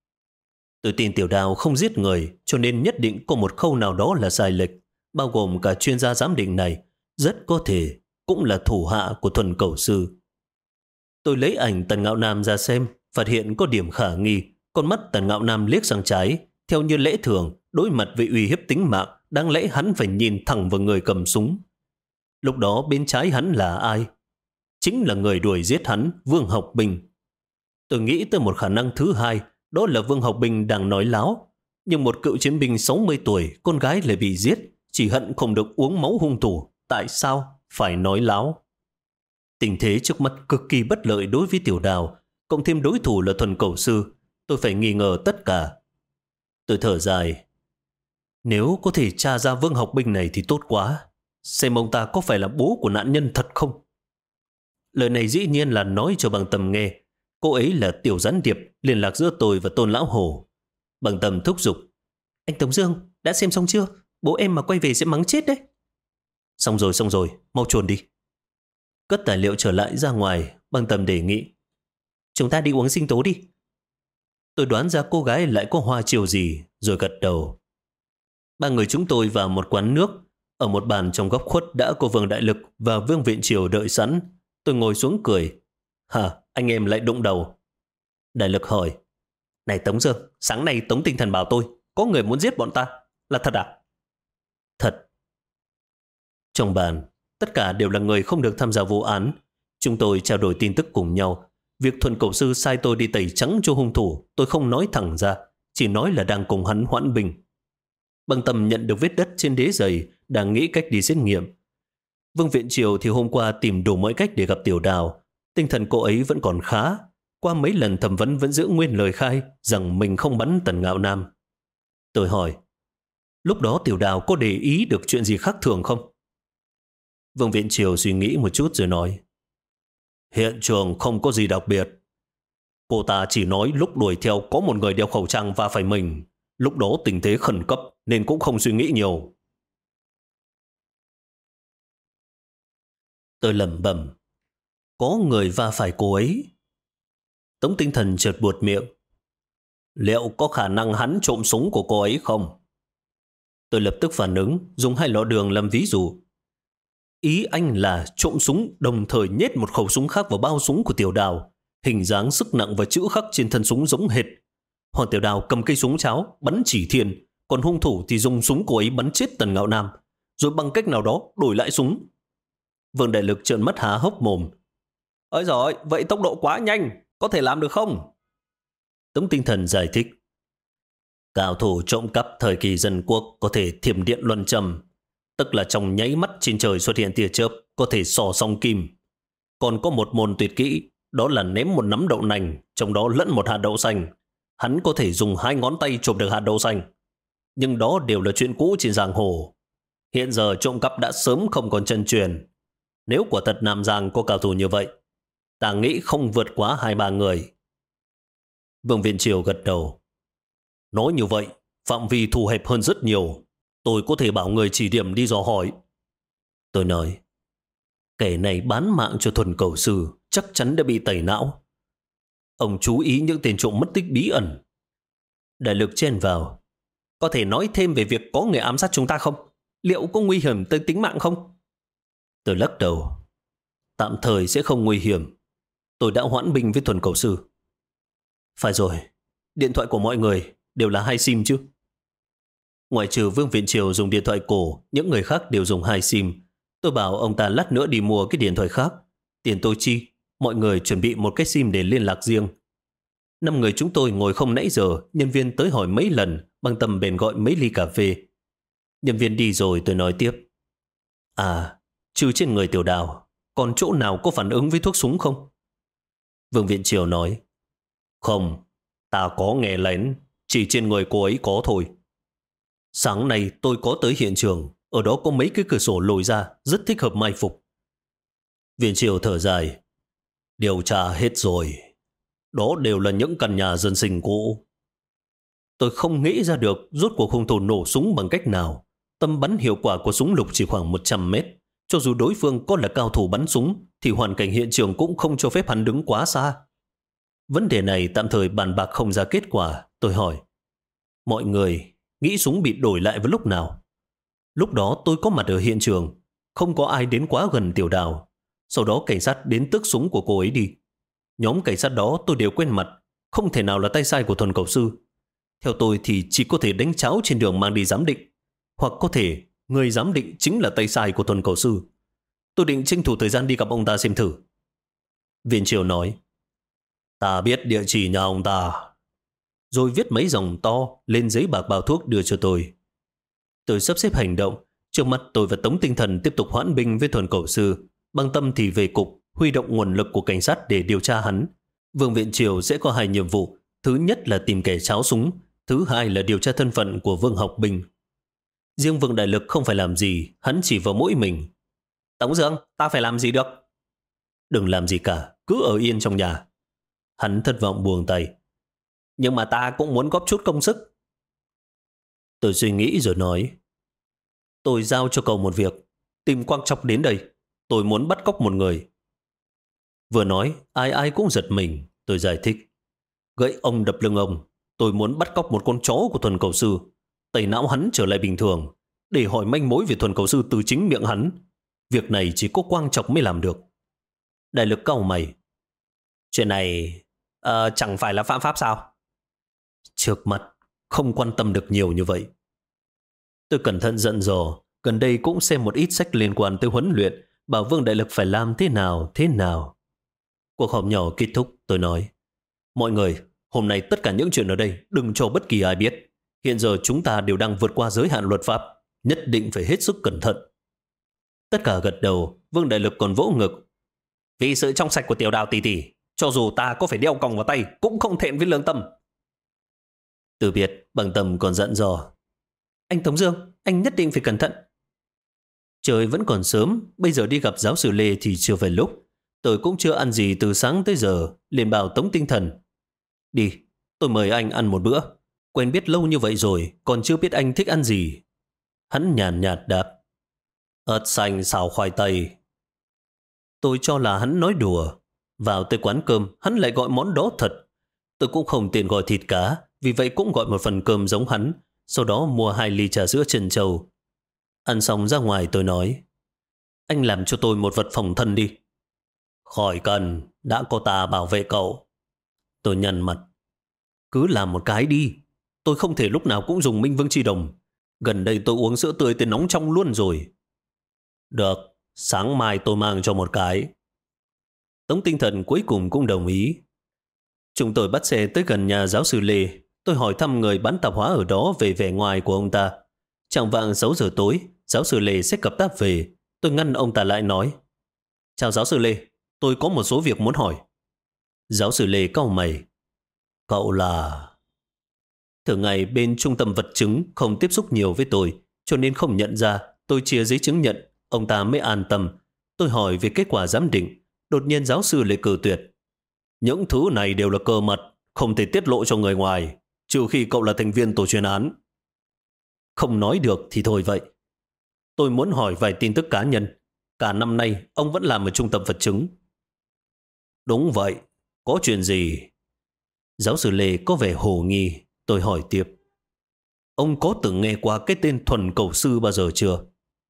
Tôi tin Tiểu Đào không giết người, cho nên nhất định có một khâu nào đó là sai lệch, bao gồm cả chuyên gia giám định này, rất có thể cũng là thủ hạ của Thuần Cẩu Sư. Tôi lấy ảnh Tần Ngạo Nam ra xem, phát hiện có điểm khả nghi. Con mắt Tần Ngạo Nam liếc sang trái, theo như lẽ thường, đối mặt với uy hiếp tính mạng, đáng lẽ hắn phải nhìn thẳng vào người cầm súng. Lúc đó bên trái hắn là ai? Chính là người đuổi giết hắn, Vương Học Bình. Tôi nghĩ tới một khả năng thứ hai, đó là Vương Học Bình đang nói láo. Nhưng một cựu chiến binh 60 tuổi, con gái lại bị giết, chỉ hận không được uống máu hung thủ. Tại sao phải nói láo? Tình thế trước mắt cực kỳ bất lợi đối với Tiểu Đào, cộng thêm đối thủ là Thuần Cẩu Sư. Tôi phải nghi ngờ tất cả. Tôi thở dài. Nếu có thể tra ra Vương Học Bình này thì tốt quá. Xem ông ta có phải là bố của nạn nhân thật không? Lời này dĩ nhiên là nói cho Bằng Tâm nghe. Cô ấy là tiểu gián điệp liên lạc giữa tôi và Tôn Lão Hổ. Bằng Tâm thúc giục. Anh Tống Dương, đã xem xong chưa? Bố em mà quay về sẽ mắng chết đấy. Xong rồi, mau chuồn đi. Cất tài liệu trở lại ra ngoài, Bằng Tâm đề nghị. Chúng ta đi uống sinh tố đi. Tôi đoán ra cô gái lại có hoa chiều gì, rồi gật đầu. Ba người chúng tôi vào một quán nước. Ở một bàn trong góc khuất đã có Vương Đại Lực và Vương Viện Triều đợi sẵn. Tôi ngồi xuống cười. Hả, anh em lại đụng đầu. Đại Lực hỏi. Này Tống Dương, sáng nay Tống Tinh Thần bảo tôi có người muốn giết bọn ta. Là thật à? Thật. Trong bàn, tất cả đều là người không được tham gia vụ án. Chúng tôi trao đổi tin tức cùng nhau. Việc Thuần Cẩu Sư sai tôi đi tẩy trắng cho hung thủ, tôi không nói thẳng ra, chỉ nói là đang cùng hắn hoãn binh. Bằng Tâm nhận được vết đất trên đế giày, đang nghĩ cách đi xét nghiệm. Vương Viện Triều thì hôm qua tìm đủ mọi cách để gặp Tiểu Đào. Tinh thần cô ấy vẫn còn khá. Qua mấy lần thẩm vấn vẫn giữ nguyên lời khai rằng mình không bắn Tần Ngạo Nam. Tôi hỏi, lúc đó Tiểu Đào có để ý được chuyện gì khác thường không? Vương Viện Triều suy nghĩ một chút rồi nói, hiện trường không có gì đặc biệt. Cô ta chỉ nói lúc đuổi theo có một người đeo khẩu trang va phải mình. Lúc đó tình thế khẩn cấp nên cũng không suy nghĩ nhiều. Tôi lẩm bẩm, có người va phải cô ấy. Tống Tinh Thần chợt buột miệng. Liệu có khả năng hắn trộm súng của cô ấy không? Tôi lập tức phản ứng, dùng 2 lọ đường làm ví dụ. Ý anh là trộm súng đồng thời nhét một khẩu súng khác vào bao súng của Tiểu Đào. Hình dáng, sức nặng và chữ khắc trên thân súng giống hệt. Hoàng Tiểu Đào cầm cây súng cháo bắn chỉ thiên, còn hung thủ thì dùng súng cô ấy bắn chết Tần Ngạo Nam, rồi bằng cách nào đó đổi lại súng. Vương Đại Lực trợn mắt há hốc mồm. Ôi giời, vậy tốc độ quá nhanh, có thể làm được không? Tống Tinh Thần giải thích. Cao thủ trộm cắp thời kỳ dân quốc có thể thiểm điện luân trầm, tức là trong nháy mắt trên trời xuất hiện tia chớp, có thể xò song kim. Còn có một môn tuyệt kỹ, đó là ném một nắm đậu nành, trong đó lẫn một hạt đậu xanh. Hắn có thể dùng 2 ngón tay chụp được hạt đậu xanh. Nhưng đó đều là chuyện cũ trên giang hồ. Hiện giờ trộm cắp đã sớm không còn chân truyền. Nếu quả thật Nam Giang có cao thủ như vậy, ta nghĩ không vượt quá 2-3 người. Vương Viện Triều gật đầu. Nói như vậy, phạm vi thu hẹp hơn rất nhiều. Tôi có thể bảo người chỉ điểm đi dò hỏi. Tôi nói, kẻ này bán mạng cho Thuần Cẩu Sư chắc chắn đã bị tẩy não. Ông chú ý những tên trộm mất tích bí ẩn. Đại Lực chen vào. Có thể nói thêm về việc có người ám sát chúng ta không? Liệu có nguy hiểm tới tính mạng không? Tôi lắc đầu. Tạm thời sẽ không nguy hiểm. Tôi đã hoãn binh với Thuần Cẩu Sư. Phải rồi, điện thoại của mọi người đều là 2 SIM chứ? Ngoại trừ Vương Viện Triều dùng điện thoại cổ, những người khác đều dùng 2 SIM. Tôi bảo ông ta lát nữa đi mua cái điện thoại khác. Tiền tôi chi, mọi người chuẩn bị một cái SIM để liên lạc riêng. 5 người chúng tôi ngồi không nãy giờ, nhân viên tới hỏi mấy lần, Bằng Tâm bèn gọi mấy ly cà phê. Nhân viên đi rồi tôi nói tiếp. À, trừ trên người Tiểu Đào, còn chỗ nào có phản ứng với thuốc súng không? Vương Viện Triều nói. Không, ta có nghe lén, chỉ trên người cô ấy có thôi. Sáng nay tôi có tới hiện trường, ở đó có mấy cái cửa sổ lồi ra, rất thích hợp mai phục. Viện Triều thở dài. Điều tra hết rồi. Đó đều là những căn nhà dân sinh cũ. Tôi không nghĩ ra được rốt cuộc hung thủ nổ súng bằng cách nào. Tầm bắn hiệu quả của súng lục chỉ khoảng 100 mét. Cho dù đối phương có là cao thủ bắn súng, thì hoàn cảnh hiện trường cũng không cho phép hắn đứng quá xa. Vấn đề này tạm thời bàn bạc không ra kết quả. Tôi hỏi, mọi người nghĩ súng bị đổi lại vào lúc nào? Lúc đó tôi có mặt ở hiện trường, không có ai đến quá gần Tiểu Đào. Sau đó cảnh sát đến tước súng của cô ấy đi. Nhóm cảnh sát đó tôi đều quen mặt, không thể nào là tay sai của Thuần Cẩu Sư. Theo tôi thì chỉ có thể đánh cháo trên đường mang đi giám định, hoặc có thể người giám định chính là tay sai của Thuần Cẩu Sư. Tôi định tranh thủ thời gian đi gặp ông ta xem thử. Viên Triều nói, ta biết địa chỉ nhà ông ta. Rồi viết mấy dòng to lên giấy bạc bao thuốc đưa cho tôi. Tôi sắp xếp hành động. Trước mắt tôi và Tống Tinh Thần tiếp tục hoãn binh với Thuần Cẩu Sư. Bằng Tâm thì về cục, huy động nguồn lực của cảnh sát để điều tra hắn. Vương Viện Triều sẽ có 2 nhiệm vụ. Thứ nhất là tìm kẻ tráo súng. Thứ hai là điều tra thân phận của Vương Học Bình. Riêng Vương Đại Lực không phải làm gì, hắn chỉ vào mũi mình. Tống Dương, ta phải làm gì được? Đừng làm gì cả, cứ ở yên trong nhà. Hắn thất vọng buông tay. Nhưng mà ta cũng muốn góp chút công sức. Tôi suy nghĩ rồi nói. Tôi giao cho cậu một việc. Tìm Quang Trọc đến đây. Tôi muốn bắt cóc một người. Vừa nói, ai ai cũng giật mình. Tôi giải thích. Gậy ông đập lưng ông. Tôi muốn bắt cóc một con chó của Thuần Cầu Sư. Tẩy não hắn trở lại bình thường. Để hỏi manh mối về Thuần Cầu Sư từ chính miệng hắn. Việc này chỉ có Quang Trọc mới làm được. Đại Lực cau mày. Chuyện này chẳng phải là phạm pháp sao? Trước mặt không quan tâm được nhiều như vậy. Tôi cẩn thận dặn dò. Gần đây cũng xem một ít sách liên quan tới huấn luyện. Bảo Vương Đại Lực phải làm thế nào. Cuộc họp nhỏ kết thúc. Tôi nói. Mọi người, hôm nay tất cả những chuyện ở đây đừng cho bất kỳ ai biết. Hiện giờ chúng ta đều đang vượt qua giới hạn luật pháp. Nhất định phải hết sức cẩn thận. Tất cả gật đầu. Vương Đại Lực còn vỗ ngực. Vì sự trong sạch của Tiểu Đào tỷ tỷ, cho dù ta có phải đeo còng vào tay cũng không thẹn với lương tâm. Từ biệt, Bằng Tâm còn dặn dò. Anh Tống Dương, anh nhất định phải cẩn thận. Trời vẫn còn sớm, bây giờ đi gặp giáo sư Lê thì chưa phải lúc. Tôi cũng chưa ăn gì từ sáng tới giờ, liền bảo Tống Tinh Thần. Đi, tôi mời anh ăn một bữa. Quen biết lâu như vậy rồi, còn chưa biết anh thích ăn gì. Hắn nhàn nhạt đáp. Ớt xanh xào khoai tây. Tôi cho là hắn nói đùa. Vào tới quán cơm, hắn lại gọi món đó thật. Tôi cũng không tiện gọi thịt cá, vì vậy cũng gọi một phần cơm giống hắn, sau đó mua 2 ly trà sữa trân châu. Ăn xong ra ngoài tôi nói. Anh làm cho tôi một vật phòng thân đi. Khỏi cần, đã có ta bảo vệ cậu. Tôi nhăn mặt. Cứ làm một cái đi. Tôi không thể lúc nào cũng dùng Minh Vương Chi Đồng. Gần đây tôi uống sữa tươi tới nóng trong luôn rồi. Được, sáng mai tôi mang cho một cái. Tống Tinh Thần cuối cùng cũng đồng ý. Chúng tôi bắt xe tới gần nhà giáo sư Lê. Tôi hỏi thăm người bán tạp hóa ở đó về vẻ ngoài của ông ta. Chẳng vạng 6 giờ tối, giáo sư Lê xách cặp táp về. Tôi ngăn ông ta lại nói. Chào giáo sư Lê, tôi có một số việc muốn hỏi. Giáo sư Lê cau mày. Cậu là... Thường ngày bên trung tâm vật chứng không tiếp xúc nhiều với tôi, cho nên không nhận ra. Tôi chia giấy chứng nhận, ông ta mới an tâm. Tôi hỏi về kết quả giám định. Đột nhiên giáo sư Lê cự tuyệt. Những thứ này đều là cơ mật, không thể tiết lộ cho người ngoài, trừ khi cậu là thành viên tổ chuyên án. Không nói được thì thôi vậy. Tôi muốn hỏi vài tin tức cá nhân. Cả năm nay ông vẫn làm ở trung tâm vật chứng. Đúng vậy, có chuyện gì? Giáo sư Lê có vẻ hồ nghi. Tôi hỏi tiếp. Ông có từng nghe qua cái tên Thuần Cầu Sư bao giờ chưa?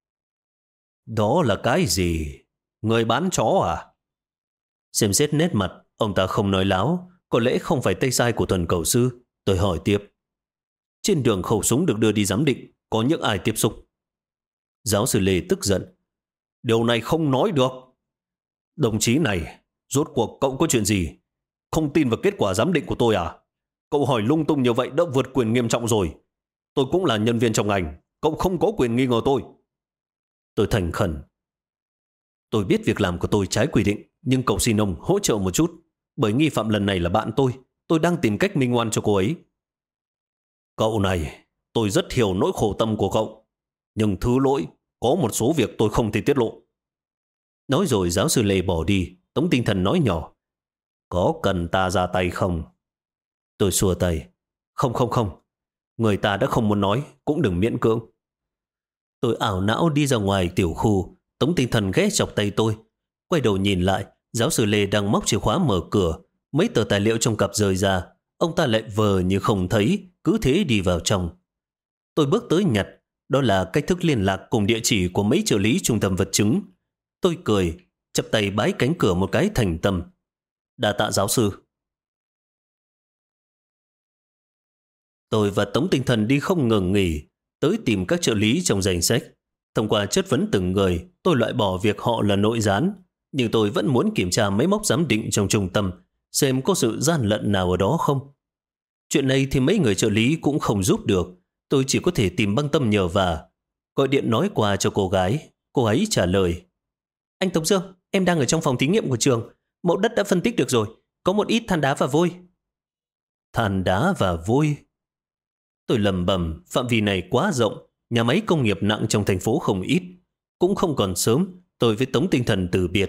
Đó là cái gì? Người bán chó à? Xem xét nét mặt, ông ta không nói láo. Có lẽ không phải tay sai của Thuần Cầu Sư. Tôi hỏi tiếp. Trên đường khẩu súng được đưa đi giám định, có những ai tiếp xúc? Giáo sư Lê tức giận. Điều này không nói được. Đồng chí này, rốt cuộc cậu có chuyện gì? Không tin vào kết quả giám định của tôi à? Cậu hỏi lung tung như vậy đã vượt quyền nghiêm trọng rồi. Tôi cũng là nhân viên trong ngành, cậu không có quyền nghi ngờ tôi. Tôi thành khẩn. Tôi biết việc làm của tôi trái quy định, nhưng cậu xin ông hỗ trợ một chút. Bởi nghi phạm lần này là bạn tôi đang tìm cách minh oan cho cô ấy. Cậu này, tôi rất hiểu nỗi khổ tâm của cậu. Nhưng thứ lỗi, có một số việc tôi không thể tiết lộ. Nói rồi giáo sư Lê bỏ đi. Tống Tinh Thần nói nhỏ. Có cần ta ra tay không? Tôi xua tay. Không. Người ta đã không muốn nói, cũng đừng miễn cưỡng. Tôi ảo não đi ra ngoài tiểu khu. Tống Tinh Thần ghé chọc tay tôi. Quay đầu nhìn lại, giáo sư Lê đang móc chìa khóa mở cửa. Mấy tờ tài liệu trong cặp rơi ra. Ông ta lại vờ như không thấy, cứ thế đi vào trong. Tôi bước tới nhặt. Đó là cách thức liên lạc cùng địa chỉ của mấy trợ lý trung tâm vật chứng. Tôi cười, chắp tay bái cánh cửa một cái thành tâm. Đa tạ giáo sư. Tôi và Tống Tinh Thần đi không ngừng nghỉ, tới tìm các trợ lý trong danh sách. Thông qua chất vấn từng người, tôi loại bỏ việc họ là nội gián, nhưng tôi vẫn muốn kiểm tra máy móc giám định trong trung tâm, xem có sự gian lận nào ở đó không. Chuyện này thì mấy người trợ lý cũng không giúp được, tôi chỉ có thể tìm Băng Tâm nhờ vả. Gọi điện nói qua cho cô gái, cô ấy trả lời. Anh Tống Dương, em đang ở trong phòng thí nghiệm của trường, mẫu đất đã phân tích được rồi, có một ít than đá và vôi. Than đá và vôi? Tôi lầm bầm, phạm vi này quá rộng, nhà máy công nghiệp nặng trong thành phố không ít. Cũng không còn sớm, tôi với Tống Tinh Thần từ biệt.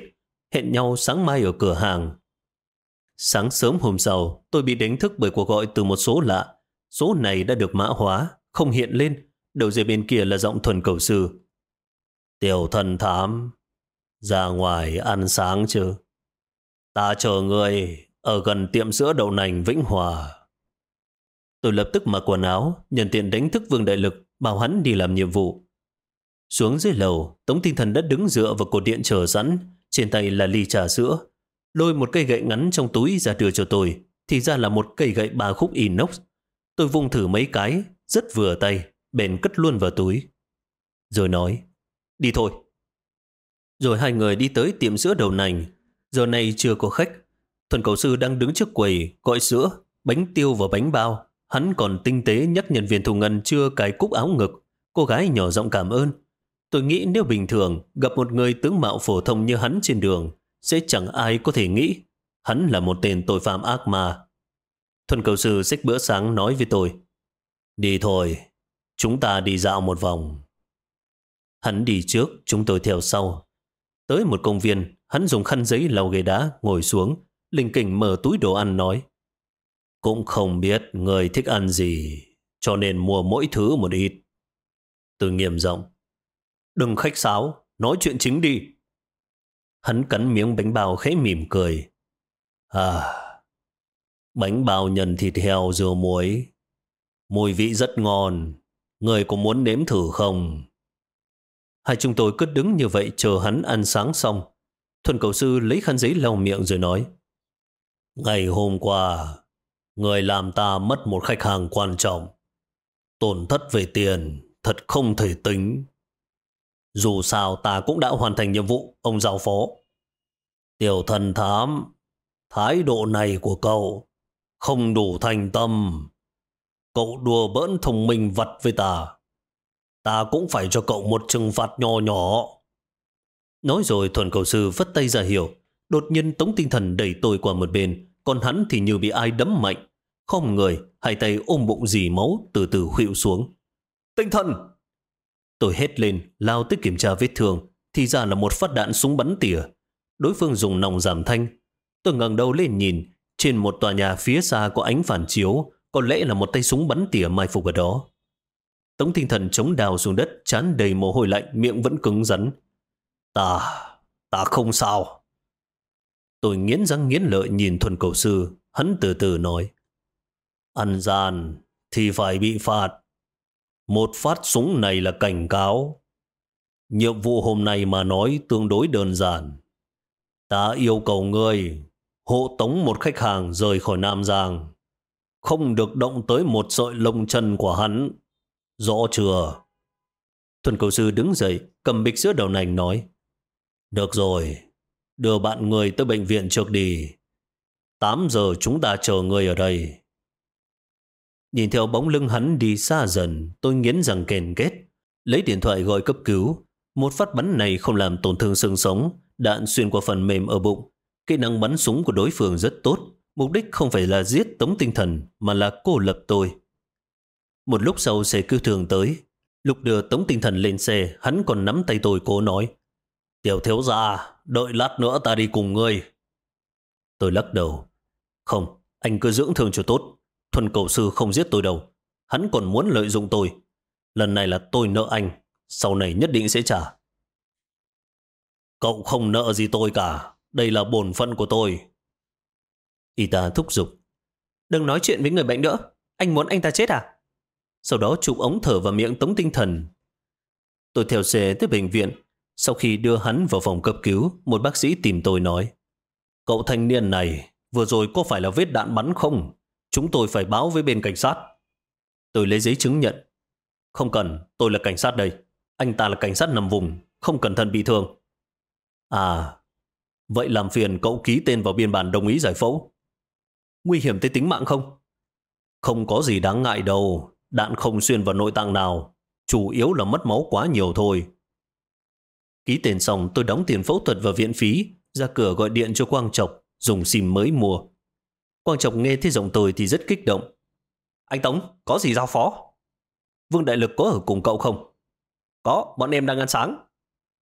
hẹn nhau sáng mai ở cửa hàng. Sáng sớm hôm sau, tôi bị đánh thức bởi cuộc gọi từ một số lạ. Số này đã được mã hóa, không hiện lên. Đầu dây bên kia là giọng Thuần Cầu Sư. Tiểu thần thám, ra ngoài ăn sáng chứ? Ta chờ người ở gần tiệm sữa đậu nành Vĩnh Hòa. Tôi lập tức mặc quần áo, nhân tiện đánh thức Vương Đại Lực, bảo hắn đi làm nhiệm vụ. Xuống dưới lầu, Tống Tinh Thần đã đứng dựa vào cột điện chờ sẵn, trên tay là ly trà sữa. Lôi một cây gậy ngắn trong túi ra đưa cho tôi, thì ra là một cây gậy 3 khúc inox. Tôi vung thử mấy cái, rất vừa tay, bèn cất luôn vào túi. Rồi nói, đi thôi. Rồi hai người đi tới tiệm sữa đậu nành. Giờ này chưa có khách. Thuần Cầu Sư đang đứng trước quầy, gọi sữa, bánh tiêu và bánh bao. Hắn còn tinh tế nhắc nhân viên thu ngân chưa cài cúc áo ngực. Cô gái nhỏ giọng cảm ơn. Tôi nghĩ nếu bình thường gặp một người tướng mạo phổ thông như hắn trên đường, sẽ chẳng ai có thể nghĩ hắn là một tên tội phạm ác ma. Thuần Cầu Sư xách bữa sáng nói với tôi, đi thôi, chúng ta đi dạo một vòng. Hắn đi trước, chúng tôi theo sau. Tới một công viên, hắn dùng khăn giấy lau ghế đá, ngồi xuống, lình kình mở túi đồ ăn nói, cũng không biết người thích ăn gì, cho nên mua mỗi thứ một ít. Tôi nghiêm giọng, đừng khách sáo, nói chuyện chính đi. Hắn cắn miếng bánh bao khẽ mỉm cười. Bánh bao nhân thịt heo dưa muối, mùi vị rất ngon, người có muốn nếm thử không? Hai chúng tôi cứ đứng như vậy chờ hắn ăn sáng xong. Thuần Cầu Sư lấy khăn giấy lau miệng rồi nói, ngày hôm qua, người làm ta mất một khách hàng quan trọng. Tổn thất về tiền thật không thể tính. Dù sao ta cũng đã hoàn thành nhiệm vụ, ông giao phó. Tiểu thần thám, thái độ này của cậu không đủ thành tâm. Cậu đùa bỡn thông minh vật với ta. Ta cũng phải cho cậu một trừng phạt nhỏ nhỏ. Nói rồi Thuần Cầu Sư vất tay ra hiệu. Đột nhiên Tống Tinh Thần đẩy tôi qua một bên, còn hắn thì như bị ai đấm mạnh. Không người, hai tay ôm bụng dì máu, từ từ khuỵu xuống. Tinh Thần! Tôi hét lên, lao tới kiểm tra vết thương, thì ra là một phát đạn súng bắn tỉa. Đối phương dùng nòng giảm thanh. Tôi ngẩng đầu lên nhìn, trên một tòa nhà phía xa có ánh phản chiếu, có lẽ là một tay súng bắn tỉa mai phục ở đó. Tống Tinh Thần chống đào xuống đất, trán đầy mồ hôi lạnh, miệng vẫn cứng rắn. Ta không sao. Tôi nghiến răng nghiến lợi nhìn Thuần Cầu Sư, hắn từ từ nói, ăn gian thì phải bị phạt. Một phát súng này là cảnh cáo. Nhiệm vụ hôm nay mà nói tương đối đơn giản. Ta yêu cầu ngươi hộ tống một khách hàng rời khỏi Nam Giang, không được động tới một sợi lông chân của hắn. Rõ chưa? Thuần Cầu Sư đứng dậy, cầm bịch sữa đậu nành nói, được rồi, đưa bạn người tới bệnh viện trước đi. 8 giờ chúng ta chờ người ở đây. Nhìn theo bóng lưng hắn đi xa dần, tôi nghiến răng kèn kết, lấy điện thoại gọi cấp cứu. Một phát bắn này không làm tổn thương xương sống, đạn xuyên qua phần mềm ở bụng. Kỹ năng bắn súng của đối phương rất tốt, mục đích không phải là giết Tống Tinh Thần, mà là cô lập tôi. Một lúc sau xe cứu thương tới. Lúc đưa Tống Tinh Thần lên xe, hắn còn nắm tay tôi cố nói, tiểu thiếu gia, đợi lát nữa ta đi cùng ngươi. Tôi lắc đầu, không, anh cứ dưỡng thương cho tốt. Thuần Cầu Sư không giết tôi đâu. Hắn còn muốn lợi dụng tôi. Lần này là tôi nợ anh, sau này nhất định sẽ trả. Cậu không nợ gì tôi cả, đây là bổn phận của tôi. Y tá thúc giục, đừng nói chuyện với người bệnh nữa, anh muốn anh ta chết à? Sau đó chụp ống thở vào miệng Tống Tinh Thần. Tôi theo xe tới bệnh viện. Sau khi đưa hắn vào phòng cấp cứu, một bác sĩ tìm tôi nói, cậu thanh niên này vừa rồi có phải là vết đạn bắn không? Chúng tôi phải báo với bên cảnh sát. Tôi lấy giấy chứng nhận. Không cần, tôi là cảnh sát đây. Anh ta là cảnh sát nằm vùng, không cẩn thận bị thương. À, vậy làm phiền cậu ký tên vào biên bản đồng ý giải phẫu. Nguy hiểm tới tính mạng không? Không có gì đáng ngại đâu, đạn không xuyên vào nội tạng nào, chủ yếu là mất máu quá nhiều thôi. Ký tên xong tôi đóng tiền phẫu thuật và viện phí, ra cửa gọi điện cho Quang Trọc, dùng sim mới mua. Quang Trọc nghe thấy giọng tôi thì rất kích động. Anh Tống, có gì giao phó? Vương Đại Lực có ở cùng cậu không? Có, bọn em đang ăn sáng.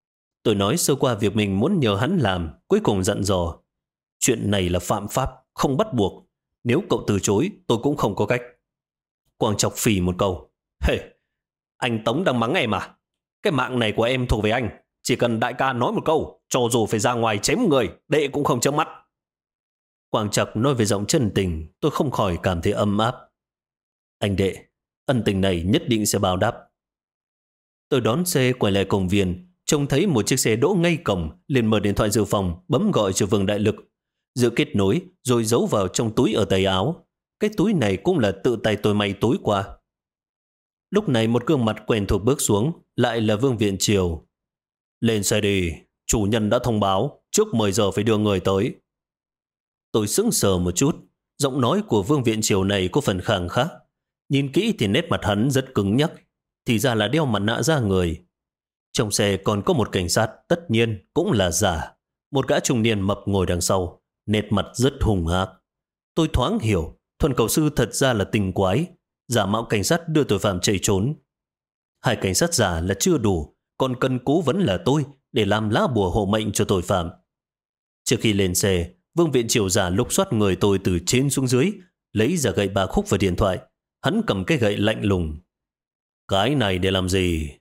Tôi nói sơ qua việc mình muốn nhờ hắn làm, cuối cùng dặn dò. Chuyện này là phạm pháp, không bắt buộc. Nếu cậu từ chối, tôi cũng không có cách. Quang chọc phì một câu. Anh Tống đang mắng em à? Cái mạng này của em thuộc về anh. Chỉ cần đại ca nói một câu, cho dù phải ra ngoài chém người, đệ cũng không chớp mắt. Quang Trạc nói về giọng chân tình, tôi không khỏi cảm thấy ấm áp. Anh đệ, ân tình này nhất định sẽ báo đáp. Tôi đón xe quay lại công viên, trông thấy một chiếc xe đỗ ngay cổng, liền mở điện thoại dự phòng, bấm gọi cho Vương Đại Lực. Giữ kết nối, rồi giấu vào trong túi ở tay áo. Cái túi này cũng là tự tay tôi may túi qua. Lúc này một gương mặt quen thuộc bước xuống, lại là Vương Viện Triều. Lên xe đi, chủ nhân đã thông báo, trước 10 giờ phải đưa người tới. Tôi sững sờ một chút, giọng nói của Vương Viện Triều này có phần khàng khác. Nhìn kỹ thì nét mặt hắn rất cứng nhắc, thì ra là đeo mặt nạ da người. Trong xe còn có một cảnh sát, tất nhiên cũng là giả. Một gã trung niên mập ngồi đằng sau, nét mặt rất hung ác. Tôi thoáng hiểu, Thuần Cầu Sư thật ra là tình quái, giả mạo cảnh sát đưa tội phạm chạy trốn. Hai cảnh sát giả là chưa đủ, còn cần cố vấn là tôi để làm lá bùa hộ mệnh cho tội phạm. Trước khi lên xe, Vương Viện Triều giả lục soát người tôi từ trên xuống dưới, lấy ra gậy ba khúc và điện thoại. Hắn cầm cái gậy lạnh lùng. Cái này để làm gì?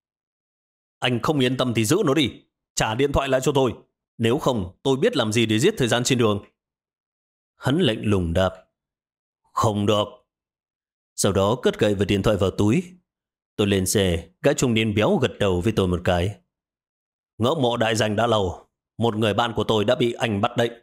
Anh không yên tâm thì giữ nó đi, trả điện thoại lại cho tôi. Nếu không, tôi biết làm gì để giết thời gian trên đường. Hắn lạnh lùng đáp. Không được. Sau đó cất gậy và điện thoại vào túi. Tôi lên xe, gã trung niên béo gật đầu với tôi một cái. Ngưỡng mộ đại danh đã lâu, một người bạn của tôi đã bị anh bắt đấy.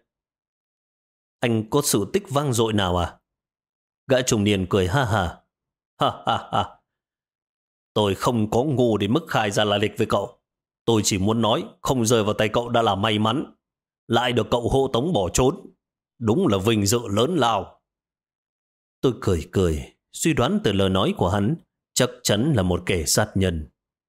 Anh có sự tích vang dội nào à? Gã trung niên cười ha ha. Ha ha ha. Tôi không có ngu đến mức khai ra lai lịch với cậu. Tôi chỉ muốn nói không rơi vào tay cậu đã là may mắn. Lại được cậu hộ tống bỏ trốn. Đúng là vinh dự lớn lao. Tôi cười cười, suy đoán từ lời nói của hắn, chắc chắn là một kẻ sát nhân.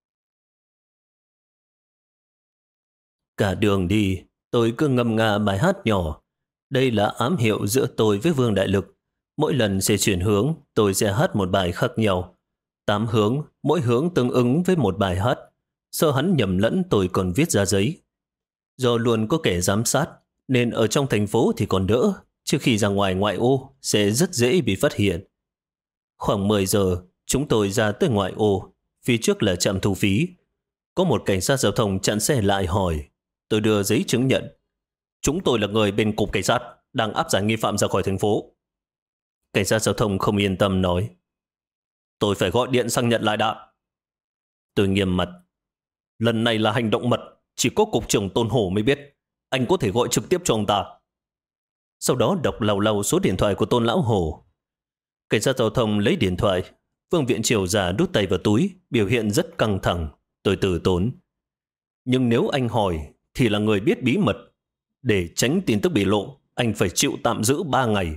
Cả đường đi, tôi cứ ngâm nga bài hát nhỏ. Đây là ám hiệu giữa tôi với Vương Đại Lực. Mỗi lần sẽ chuyển hướng, tôi sẽ hát một bài khác nhau. 8 hướng, mỗi hướng tương ứng với một bài hát. Sợ hắn nhầm lẫn tôi còn viết ra giấy. Do luôn có kẻ giám sát, nên ở trong thành phố thì còn đỡ. Trước khi ra ngoài ngoại ô, sẽ rất dễ bị phát hiện. Khoảng 10 giờ, chúng tôi ra tới ngoại ô. Phía trước là trạm thu phí. Có một cảnh sát giao thông chặn xe lại hỏi. Tôi đưa giấy chứng nhận. Chúng tôi là người bên cục cảnh sát, đang áp giải nghi phạm ra khỏi thành phố. Cảnh sát giao thông không yên tâm nói. Tôi phải gọi điện sang nhận lại đã. Tôi nghiêm mặt. Lần này là hành động mật, chỉ có cục trưởng Tôn Hổ mới biết. Anh có thể gọi trực tiếp cho ông ta. Sau đó đọc lầu lầu số điện thoại của Tôn Lão Hổ. Cảnh sát giao thông lấy điện thoại. Vương Viện Triều già đút tay vào túi, biểu hiện rất căng thẳng. Tôi từ tốn. Nhưng nếu anh hỏi, thì là người biết bí mật. Để tránh tin tức bị lộ, anh phải chịu tạm giữ 3 ngày.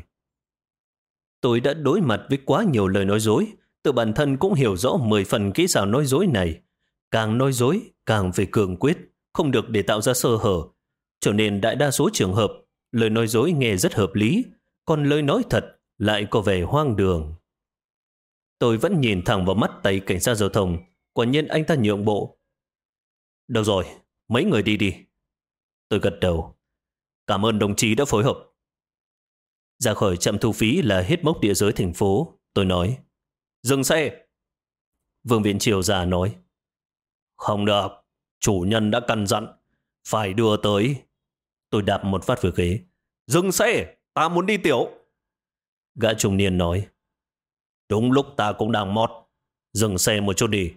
Tôi đã đối mặt với quá nhiều lời nói dối, tự bản thân cũng hiểu rõ 10 phần kỹ xảo nói dối này. Càng nói dối, càng phải cường quyết, không được để tạo ra sơ hở. Cho nên đại đa số trường hợp, lời nói dối nghe rất hợp lý, còn lời nói thật lại có vẻ hoang đường. Tôi vẫn nhìn thẳng vào mắt tay cảnh sát giao thông, quả nhiên anh ta nhượng bộ. Được rồi, mấy người đi đi. Tôi gật đầu. Cảm ơn đồng chí đã phối hợp. Ra khỏi trạm thu phí là hết mốc địa giới thành phố. Tôi nói. Dừng xe. Vương Viện Triều già nói. Không được. Chủ nhân đã căn dặn. Phải đưa tới. Tôi đạp một phát vào ghế. Dừng xe. Ta muốn đi tiểu. Gã trung niên nói. Đúng lúc ta cũng đang mót. Dừng xe một chút đi.